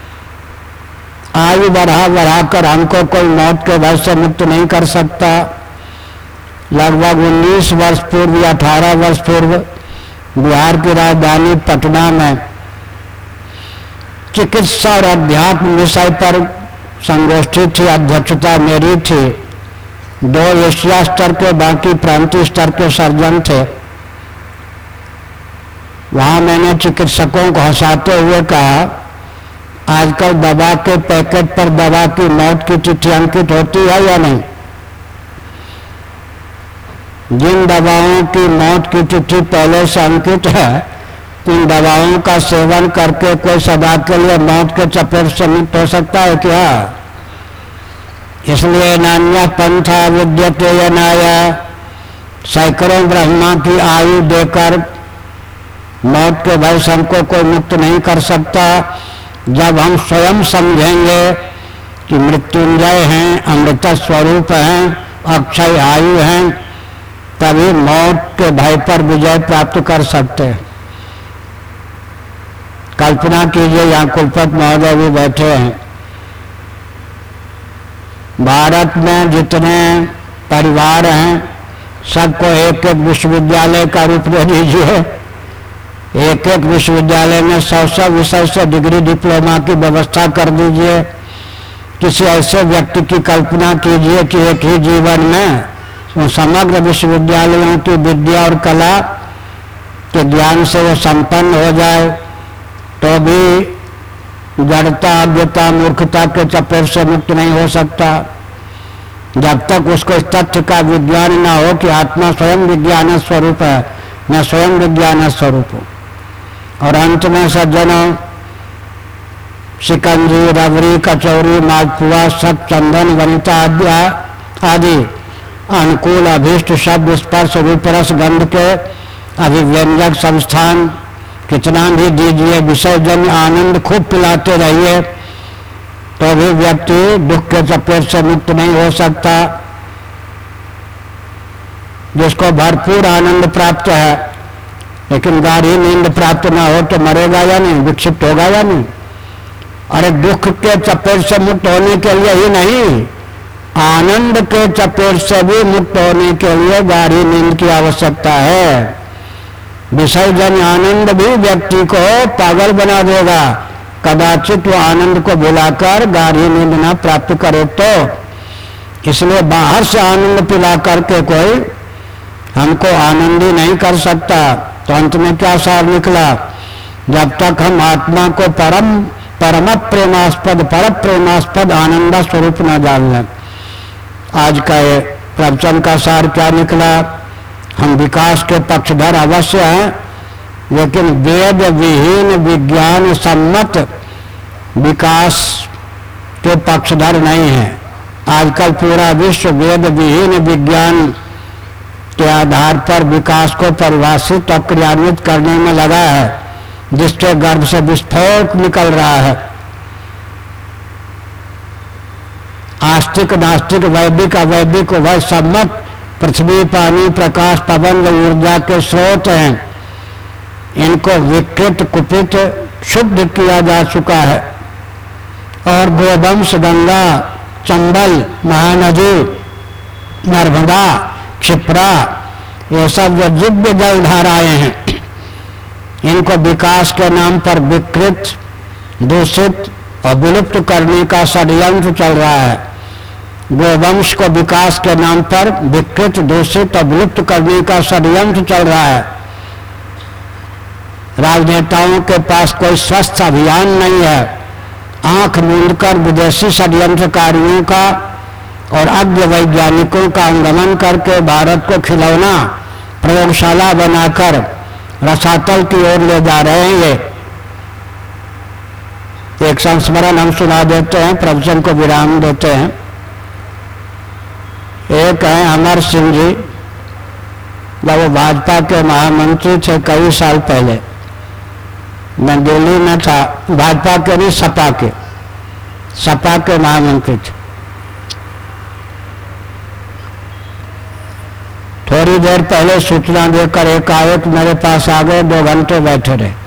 आयु बढ़ा बढ़ाकर हमको कोई मौत के भय से मुक्त नहीं कर सकता। लगभग 19 वर्ष पूर्व या 18 वर्ष पूर्व बिहार की राजधानी पटना में चिकित्सा और अध्यात्म विषय पर संगोष्ठी थी, अध्यक्षता मेरी थी। 2 एशिया स्तर के, बाकी प्रांतीय स्तर के सर्जन थे। वहां मैंने चिकित्सकों को हंसाते हुए कहा, आजकल दवा के पैकेट पर दवा की मौत की तिथि अंकित होती है या नहीं? जिन दवाओं की मौत की तिथि पहले से अंकित है, इन दवाओं का सेवन करके कोई सदा के लिए मौत के चपेट से मुक्त हो सकता है क्या? इसलिए नान्या पंथा विद्यते यनाया, सैकड़ों ब्रह्मा की आयु देकर मौत के भय से हमको कोई मुक्त नहीं कर सकता। जब हम स्वयं समझेंगे कि मृत्युंजय हैं, अमृत स्वरूप हैं, अक्षय आयु हैं, तभी मौत के भय पर विजय प्राप्त कर सकते हैं। कल्पना कीजिए, यहाँ कुलपति महोदय भी बैठे हैं। भारत में जितने परिवार हैं, सबको एक एक विश्वविद्यालय का रूप दे दीजिए। एक एक विश्वविद्यालय में 100 विषय से डिग्री डिप्लोमा की व्यवस्था कर दीजिए। किसी ऐसे व्यक्ति की कल्पना कीजिए कि एक ही जीवन में समग्र विश्वविद्यालयों की विद्या और कला के ज्ञान से वो संपन्न हो जाए, तो भी जड़ता, अज्ञता, मूर्खता के चपेट से मुक्त नहीं हो सकता। जब तक उसको इस तथ्य का विज्ञान न हो कि आत्मा स्वयं विज्ञान स्वरूप है, मैं स्वयं विज्ञान स्वरूप हूँ। और अंत में सज्जनों, शिकंजी, रबड़ी, कचौरी, मालपुआ, सब चंदन, वनिता आदि अनुकूल अभीष्ट शब्द स्पर्श रूप रस गंध के अभिव्यंजक संस्थान कितना भी दीजिए, विषय जन आनंद खूब पिलाते रहिए, तो भी व्यक्ति दुख के चपेट से मुक्त नहीं हो सकता। जिसको भरपूर आनंद प्राप्त है, लेकिन गाढ़ी नींद प्राप्त ना हो तो मरेगा या नहीं, विक्षिप्त होगा या नहीं? अरे दुख के चपेट से मुक्त होने के लिए ही नहीं, आनंद के चपेट से भी मुक्त होने के लिए गहरी नींद की आवश्यकता है। विषय जन आनंद भी व्यक्ति को पागल बना देगा, कदाचित वो आनंद को भुलाकर गहरी नींद न प्राप्त करे तो। इसलिए बाहर से आनंद पिला करके कोई हमको आनंदी नहीं कर सकता। तो अंत में क्या सार निकला, जब तक हम आत्मा को परम प्रेमास्पद आनंद स्वरूप न जान लें। आज का ये प्रवचन का सार क्या निकला, हम विकास के पक्षधर अवश्य हैं, लेकिन वेद विहीन विज्ञान सम्मत विकास के पक्षधर नहीं है। आजकल पूरा विश्व वेद विहीन विज्ञान के आधार पर विकास को परिभाषित और क्रियान्वित करने में लगा है, जिसके गर्भ से विस्फोट निकल रहा है। आस्तिक नास्तिक वैदिक अवैदिक वह सम्मत पृथ्वी पानी प्रकाश पवन व ऊर्जा के स्रोत हैं। इनको विकृत कुपित शुद्ध किया जा चुका है और गोवंश गंगा चंबल महानदी नर्मदा क्षिप्रा ये सब जो दिव्य जल धाराएं हैं, इनको विकास के नाम पर विकृत दूषित और विलुप्त करने का षड्यंत्र चल रहा है। गोवंश को विकास के नाम पर विकृत दूषित और विलुप्त करने का षड्यंत्र चल रहा है। राजनेताओं के पास कोई स्वस्थ अभियान नहीं है। आंख मूंदकर विदेशी षड्यंत्रकारियों का और अज्ञ वैज्ञानिकों का अनुगमन करके भारत को खिलौना प्रयोगशाला बनाकर रसातल की ओर ले जा रहे हैं। ये एक संस्मरण हम सुना देते हैं, प्रवचन को विराम देते हैं। एक है अमर सिंह जी, जब वो भाजपा के महामंत्री थे कई साल पहले, मैं दिल्ली में था, भाजपा के नहीं सपा के महामंत्री थे। थोड़ी देर पहले सूचना देकर एकाएक मेरे पास आ गए, 2 घंटे बैठे रहे।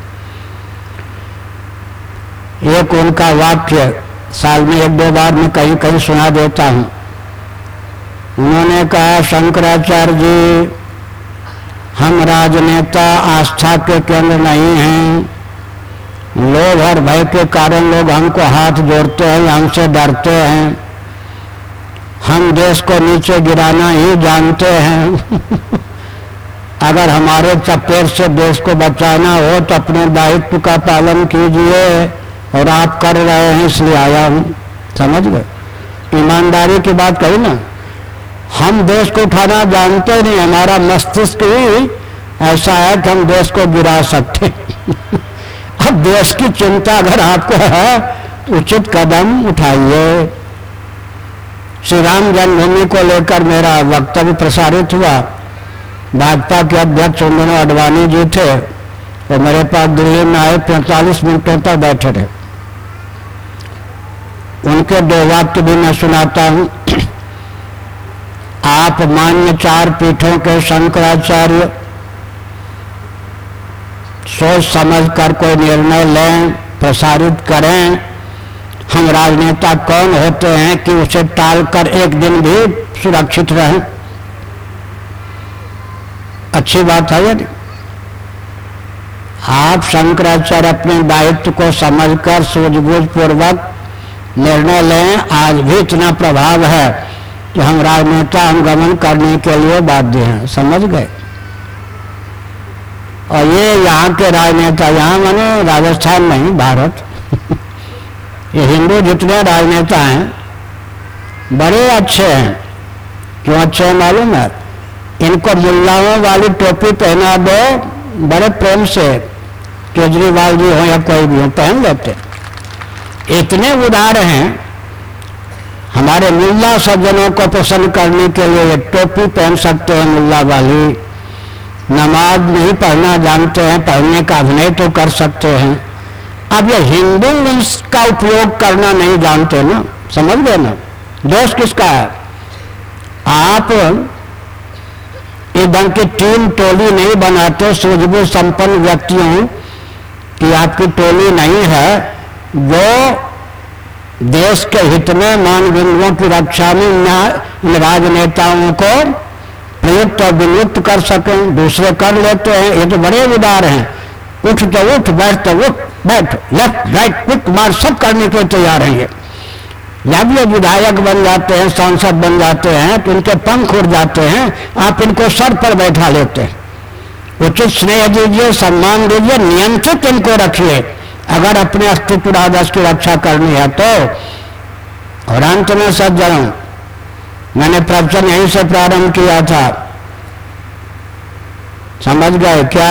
एक उनका वाक्य साल में 1-2 बार मैं कहीं कहीं सुना देता हूं। उन्होंने कहा, शंकराचार्य जी, हम राजनेता आस्था के केंद्र नहीं हैं। लोभ और भय के कारण लोग हमको हाथ जोड़ते हैं, हमसे डरते हैं। हम देश को नीचे गिराना ही जानते हैं। अगर हमारे चपेट से देश को बचाना हो तो अपने दायित्व का पालन कीजिए, और आप कर रहे हैं इसलिए आया हूं। समझ गए? ईमानदारी की बात कही ना। हम देश को उठाना जानते नहीं, हमारा मस्तिष्क ही ऐसा है कि हम देश को गिरा सकते। अब देश की चिंता अगर आपको है तो उचित कदम उठाइए। श्री राम जन्मभूमि को लेकर मेरा वक्तव्य प्रसारित हुआ। भाजपा के अध्यक्ष उन्होंने अडवाणी जी थे, तो मेरे पास दिल्ली में आए, 45 मिनटों तक बैठे रहे। उनके 2 वाक्य भी मैं सुनाता हूं। आप मान्य 4 पीठों के शंकराचार्य सोच समझ कर कोई निर्णय लें, प्रसारित करें। हम राजनेता कौन होते हैं कि उसे टालकर एक दिन भी सुरक्षित रहें? अच्छी बात है ये। आप शंकराचार्य अपने दायित्व को समझकर सूझबूझ पूर्वक निर्णय लें। आज भी इतना प्रभाव है कि हम राजनेता अनुगमन करने के लिए बाध्य हैं। समझ गए? और ये यहाँ के राजनेता, यहाँ माने राजस्थान नहीं, भारत ये हिंदू जितने राजनेता हैं बड़े अच्छे हैं। क्यों अच्छे हैं मालूम है? इनको मुल्लाओं वाली टोपी पहना दो, बड़े प्रेम से, केजरीवाल जी हो या कोई भी हो, पहन लेते। इतने उदार हैं। हमारे मुल्ला सज्जनों को पसंद करने के लिए टोपी पहन सकते हैं मुल्ला वाली। नमाज नहीं पढ़ना जानते हैं, पढ़ने का अभिनय तो कर सकते हैं। अब ये हिंदू का उपयोग करना नहीं जानते ना। समझ गए ना? दोष किसका है? आप एकदम की टीम टोली नहीं बनाते सूझबूझ संपन्न व्यक्तियों की आपकी टोली नहीं है, वो देश के हित में मान बिंदुओं की रक्षा में इन राजनेताओं को प्रयुक्त और विनियुक्त कर सकें। दूसरे कर लेते हैं, ये तो बड़े उदार हैं, उठ तो उठ, बैठ तो उठ बैठ, लेफ्ट राइट क्विक मार सब करने के तैयार हैं। ये जब ये विधायक बन जाते हैं, सांसद बन जाते हैं तो इनके पंख उड़ जाते हैं, आप इनको सर पर बैठा लेते हैं। उचित स्नेह दीजिए, सम्मान दीजिए, नियंत्रित इनको रखिए अगर अपने अस्तित्व आदर्श की रक्षा करनी है तो। और अंत में सज्जनों, मैंने प्रवचन यहीं से प्रारंभ किया था, समझ गए क्या?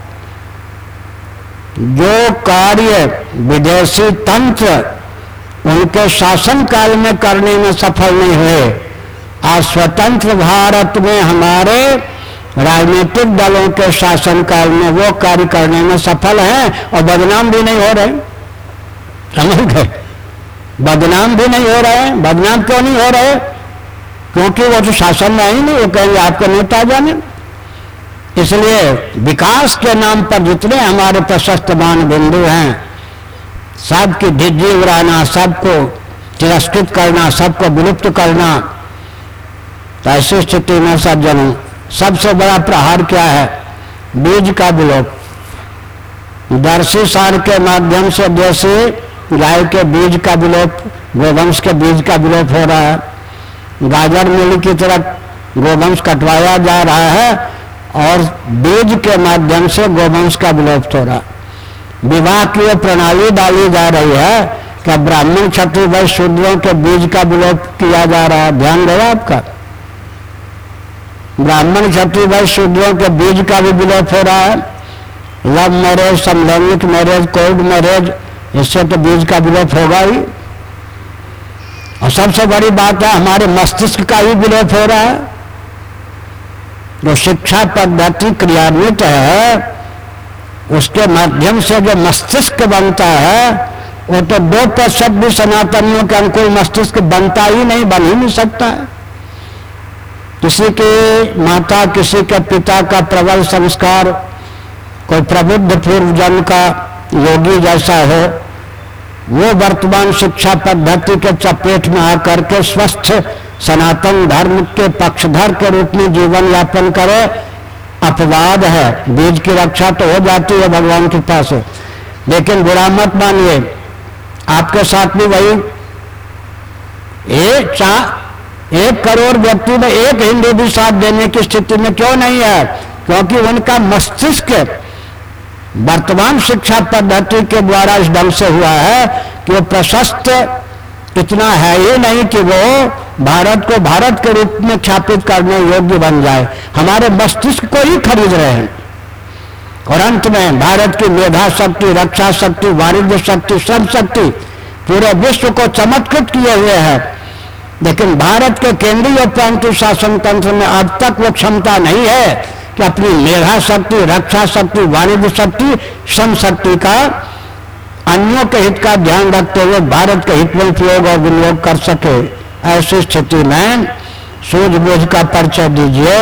जो कार्य विदेशी तंत्र उनके शासन काल में करने में सफल नहीं हुए, आज स्वतंत्र भारत में हमारे राजनीतिक दलों के शासन काल में वो कार्य करने में सफल हैं और बदनाम भी नहीं हो रहे। समझ गए? बदनाम भी नहीं हो रहे। बदनाम क्यों नहीं हो रहे? क्योंकि वो तो शासन में ही नहीं, वो कहेंगे आपके नेता जाने। इसलिए विकास के नाम पर जितने हमारे प्रशस्त मान बिंदु हैं, सबकी धिज्जी उड़ाना, सबको तिरस्कृत करना, सबको विलुप्त करना, तो ऐसी स्थिति में सज्जनों सबसे बड़ा प्रहार क्या है? बीज का विलोप। दर्शी सार के माध्यम से देशी गाय के बीज का विलोप, गोवंश के बीज का विलोप हो रहा है। गाजर मूली की तरफ गोवंश कटवाया जा रहा है और बीज के माध्यम से गोवंश का विलोप हो रहा है। विवाह की ये प्रणाली डाली जा रही है कि ब्राह्मण क्षत्रिय वैश्य शूद्रों के बीज का विलोप किया जा रहा है। ध्यान देगा आपका, ब्राह्मण क्षत्रिय वैश्य शूद्रों के बीज का भी विलोप हो रहा है। लव मैरिज, समलैंगिक मैरिज, कोर्ट मैरिज, इससे तो बीज का विलोप होगा ही। और सबसे बड़ी बात है, हमारे मस्तिष्क का ही विलोप हो रहा है। जो शिक्षा पद्धति क्रियान्वित है उसके माध्यम से जो मस्तिष्क बनता है वो तो 2% भी सनातनियों के अनुकूल मस्तिष्क बनता ही नहीं, बन ही नहीं सकता है। किसी की माता, किसी के पिता का प्रबल संस्कार, कोई प्रबुद्ध पूर्वजन का योगी जैसा हो, वो वर्तमान शिक्षा पद्धति के चपेट में आकर के स्वस्थ सनातन धर्म के पक्षधर के रूप में जीवन यापन करे, अपवाद है। बीज की रक्षा तो हो जाती है भगवान की कृपा से, लेकिन बुरा मत मानिए, आपके साथ भी वही 1 करोड़ व्यक्ति में एक हिंदू भी साथ देने की स्थिति में क्यों नहीं है? क्योंकि उनका मस्तिष्क वर्तमान शिक्षा पद्धति के द्वारा इस ढंग से हुआ है कि वो प्रशस्त इतना है ही नहीं कि वो भारत को भारत के रूप में ख्यापित करने योग्य बन जाए। हमारे मस्तिष्क को ही खरीद रहे हैं। और अंत में भारत की मेधा शक्ति, रक्षा शक्ति, वाणिज्य शक्ति, सब शक्ति पूरे विश्व को चमत्कृत किए हुए है, लेकिन भारत के केंद्रीय और प्रांतीय शासन तंत्र में अब तक वो क्षमता नहीं है कि अपनी मेधा शक्ति, रक्षा शक्ति, वाणिज्य शक्ति, श्रम शक्ति का अन्यों के हित का ध्यान रखते हुए भारत के हित में उपयोग और विनियोग कर सके। ऐसी स्थिति में सूझबूझ का परिचय दीजिए।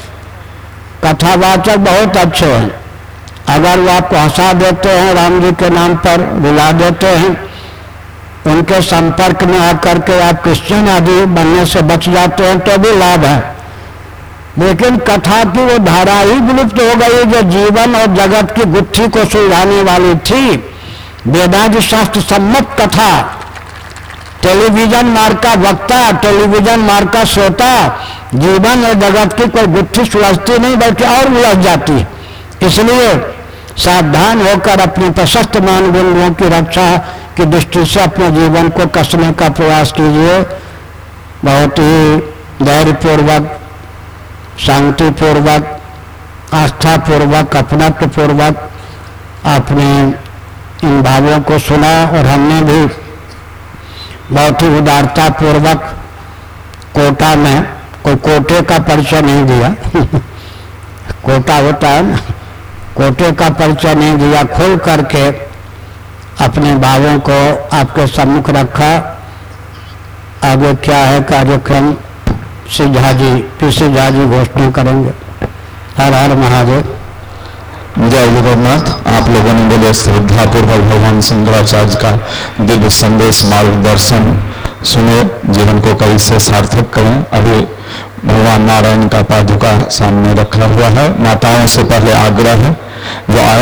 कथावाचक बहुत अच्छे हैं, अगर वो आपको हंसा देते हैं, राम जी के नाम पर रुला देते हैं, उनके संपर्क में आकर के आप क्रिश्चियन आदि बनने से बच जाते हैं तो भी लाभ है। लेकिन कथा की वो धारा ही विलुप्त हो गई जो जीवन और जगत की गुत्थी को सुलझाने वाली थी। वेदांत शास्त्र सम्मत कथा, टेलीविजन मार्का वक्ता, टेलीविजन मार्का श्रोता, जीवन और जगत की कोई गुत्थी सुलझती नहीं बल्कि और उलझ जाती। इसलिए सावधान होकर अपने प्रशस्त मान बिंदुओं की रक्षा की दृष्टि से अपने जीवन को कसने का प्रयास कीजिए। बहुत ही धैर्यपूर्वक, शांतिपूर्वक, आस्थापूर्वक, अपनत्वपूर्वक अपने इन भावों को सुना और हमने भी बहुत ही उदारता पूर्वक कोटा में, कोई कोटे का परिचय नहीं दिया कोटा होता है ना, कोटे का परिचय नहीं दिया, खोल करके अपने भावों को आपके सम्मुख रखा। आगे क्या है कार्यक्रम, श्री झा जी, पीसी झा जी घोषणा करेंगे। हर हर महादेव। जय जगन्नाथ। आप लोगों ने बोले श्रद्धापूर्वक भगवान शंकराचार्य का दिव्य संदेश मार्गदर्शन सुने, जीवन को कभी से सार्थक करें। अभी भगवान नारायण का पादुका सामने रखा हुआ है। माताओं से पहले आग्रह है, जो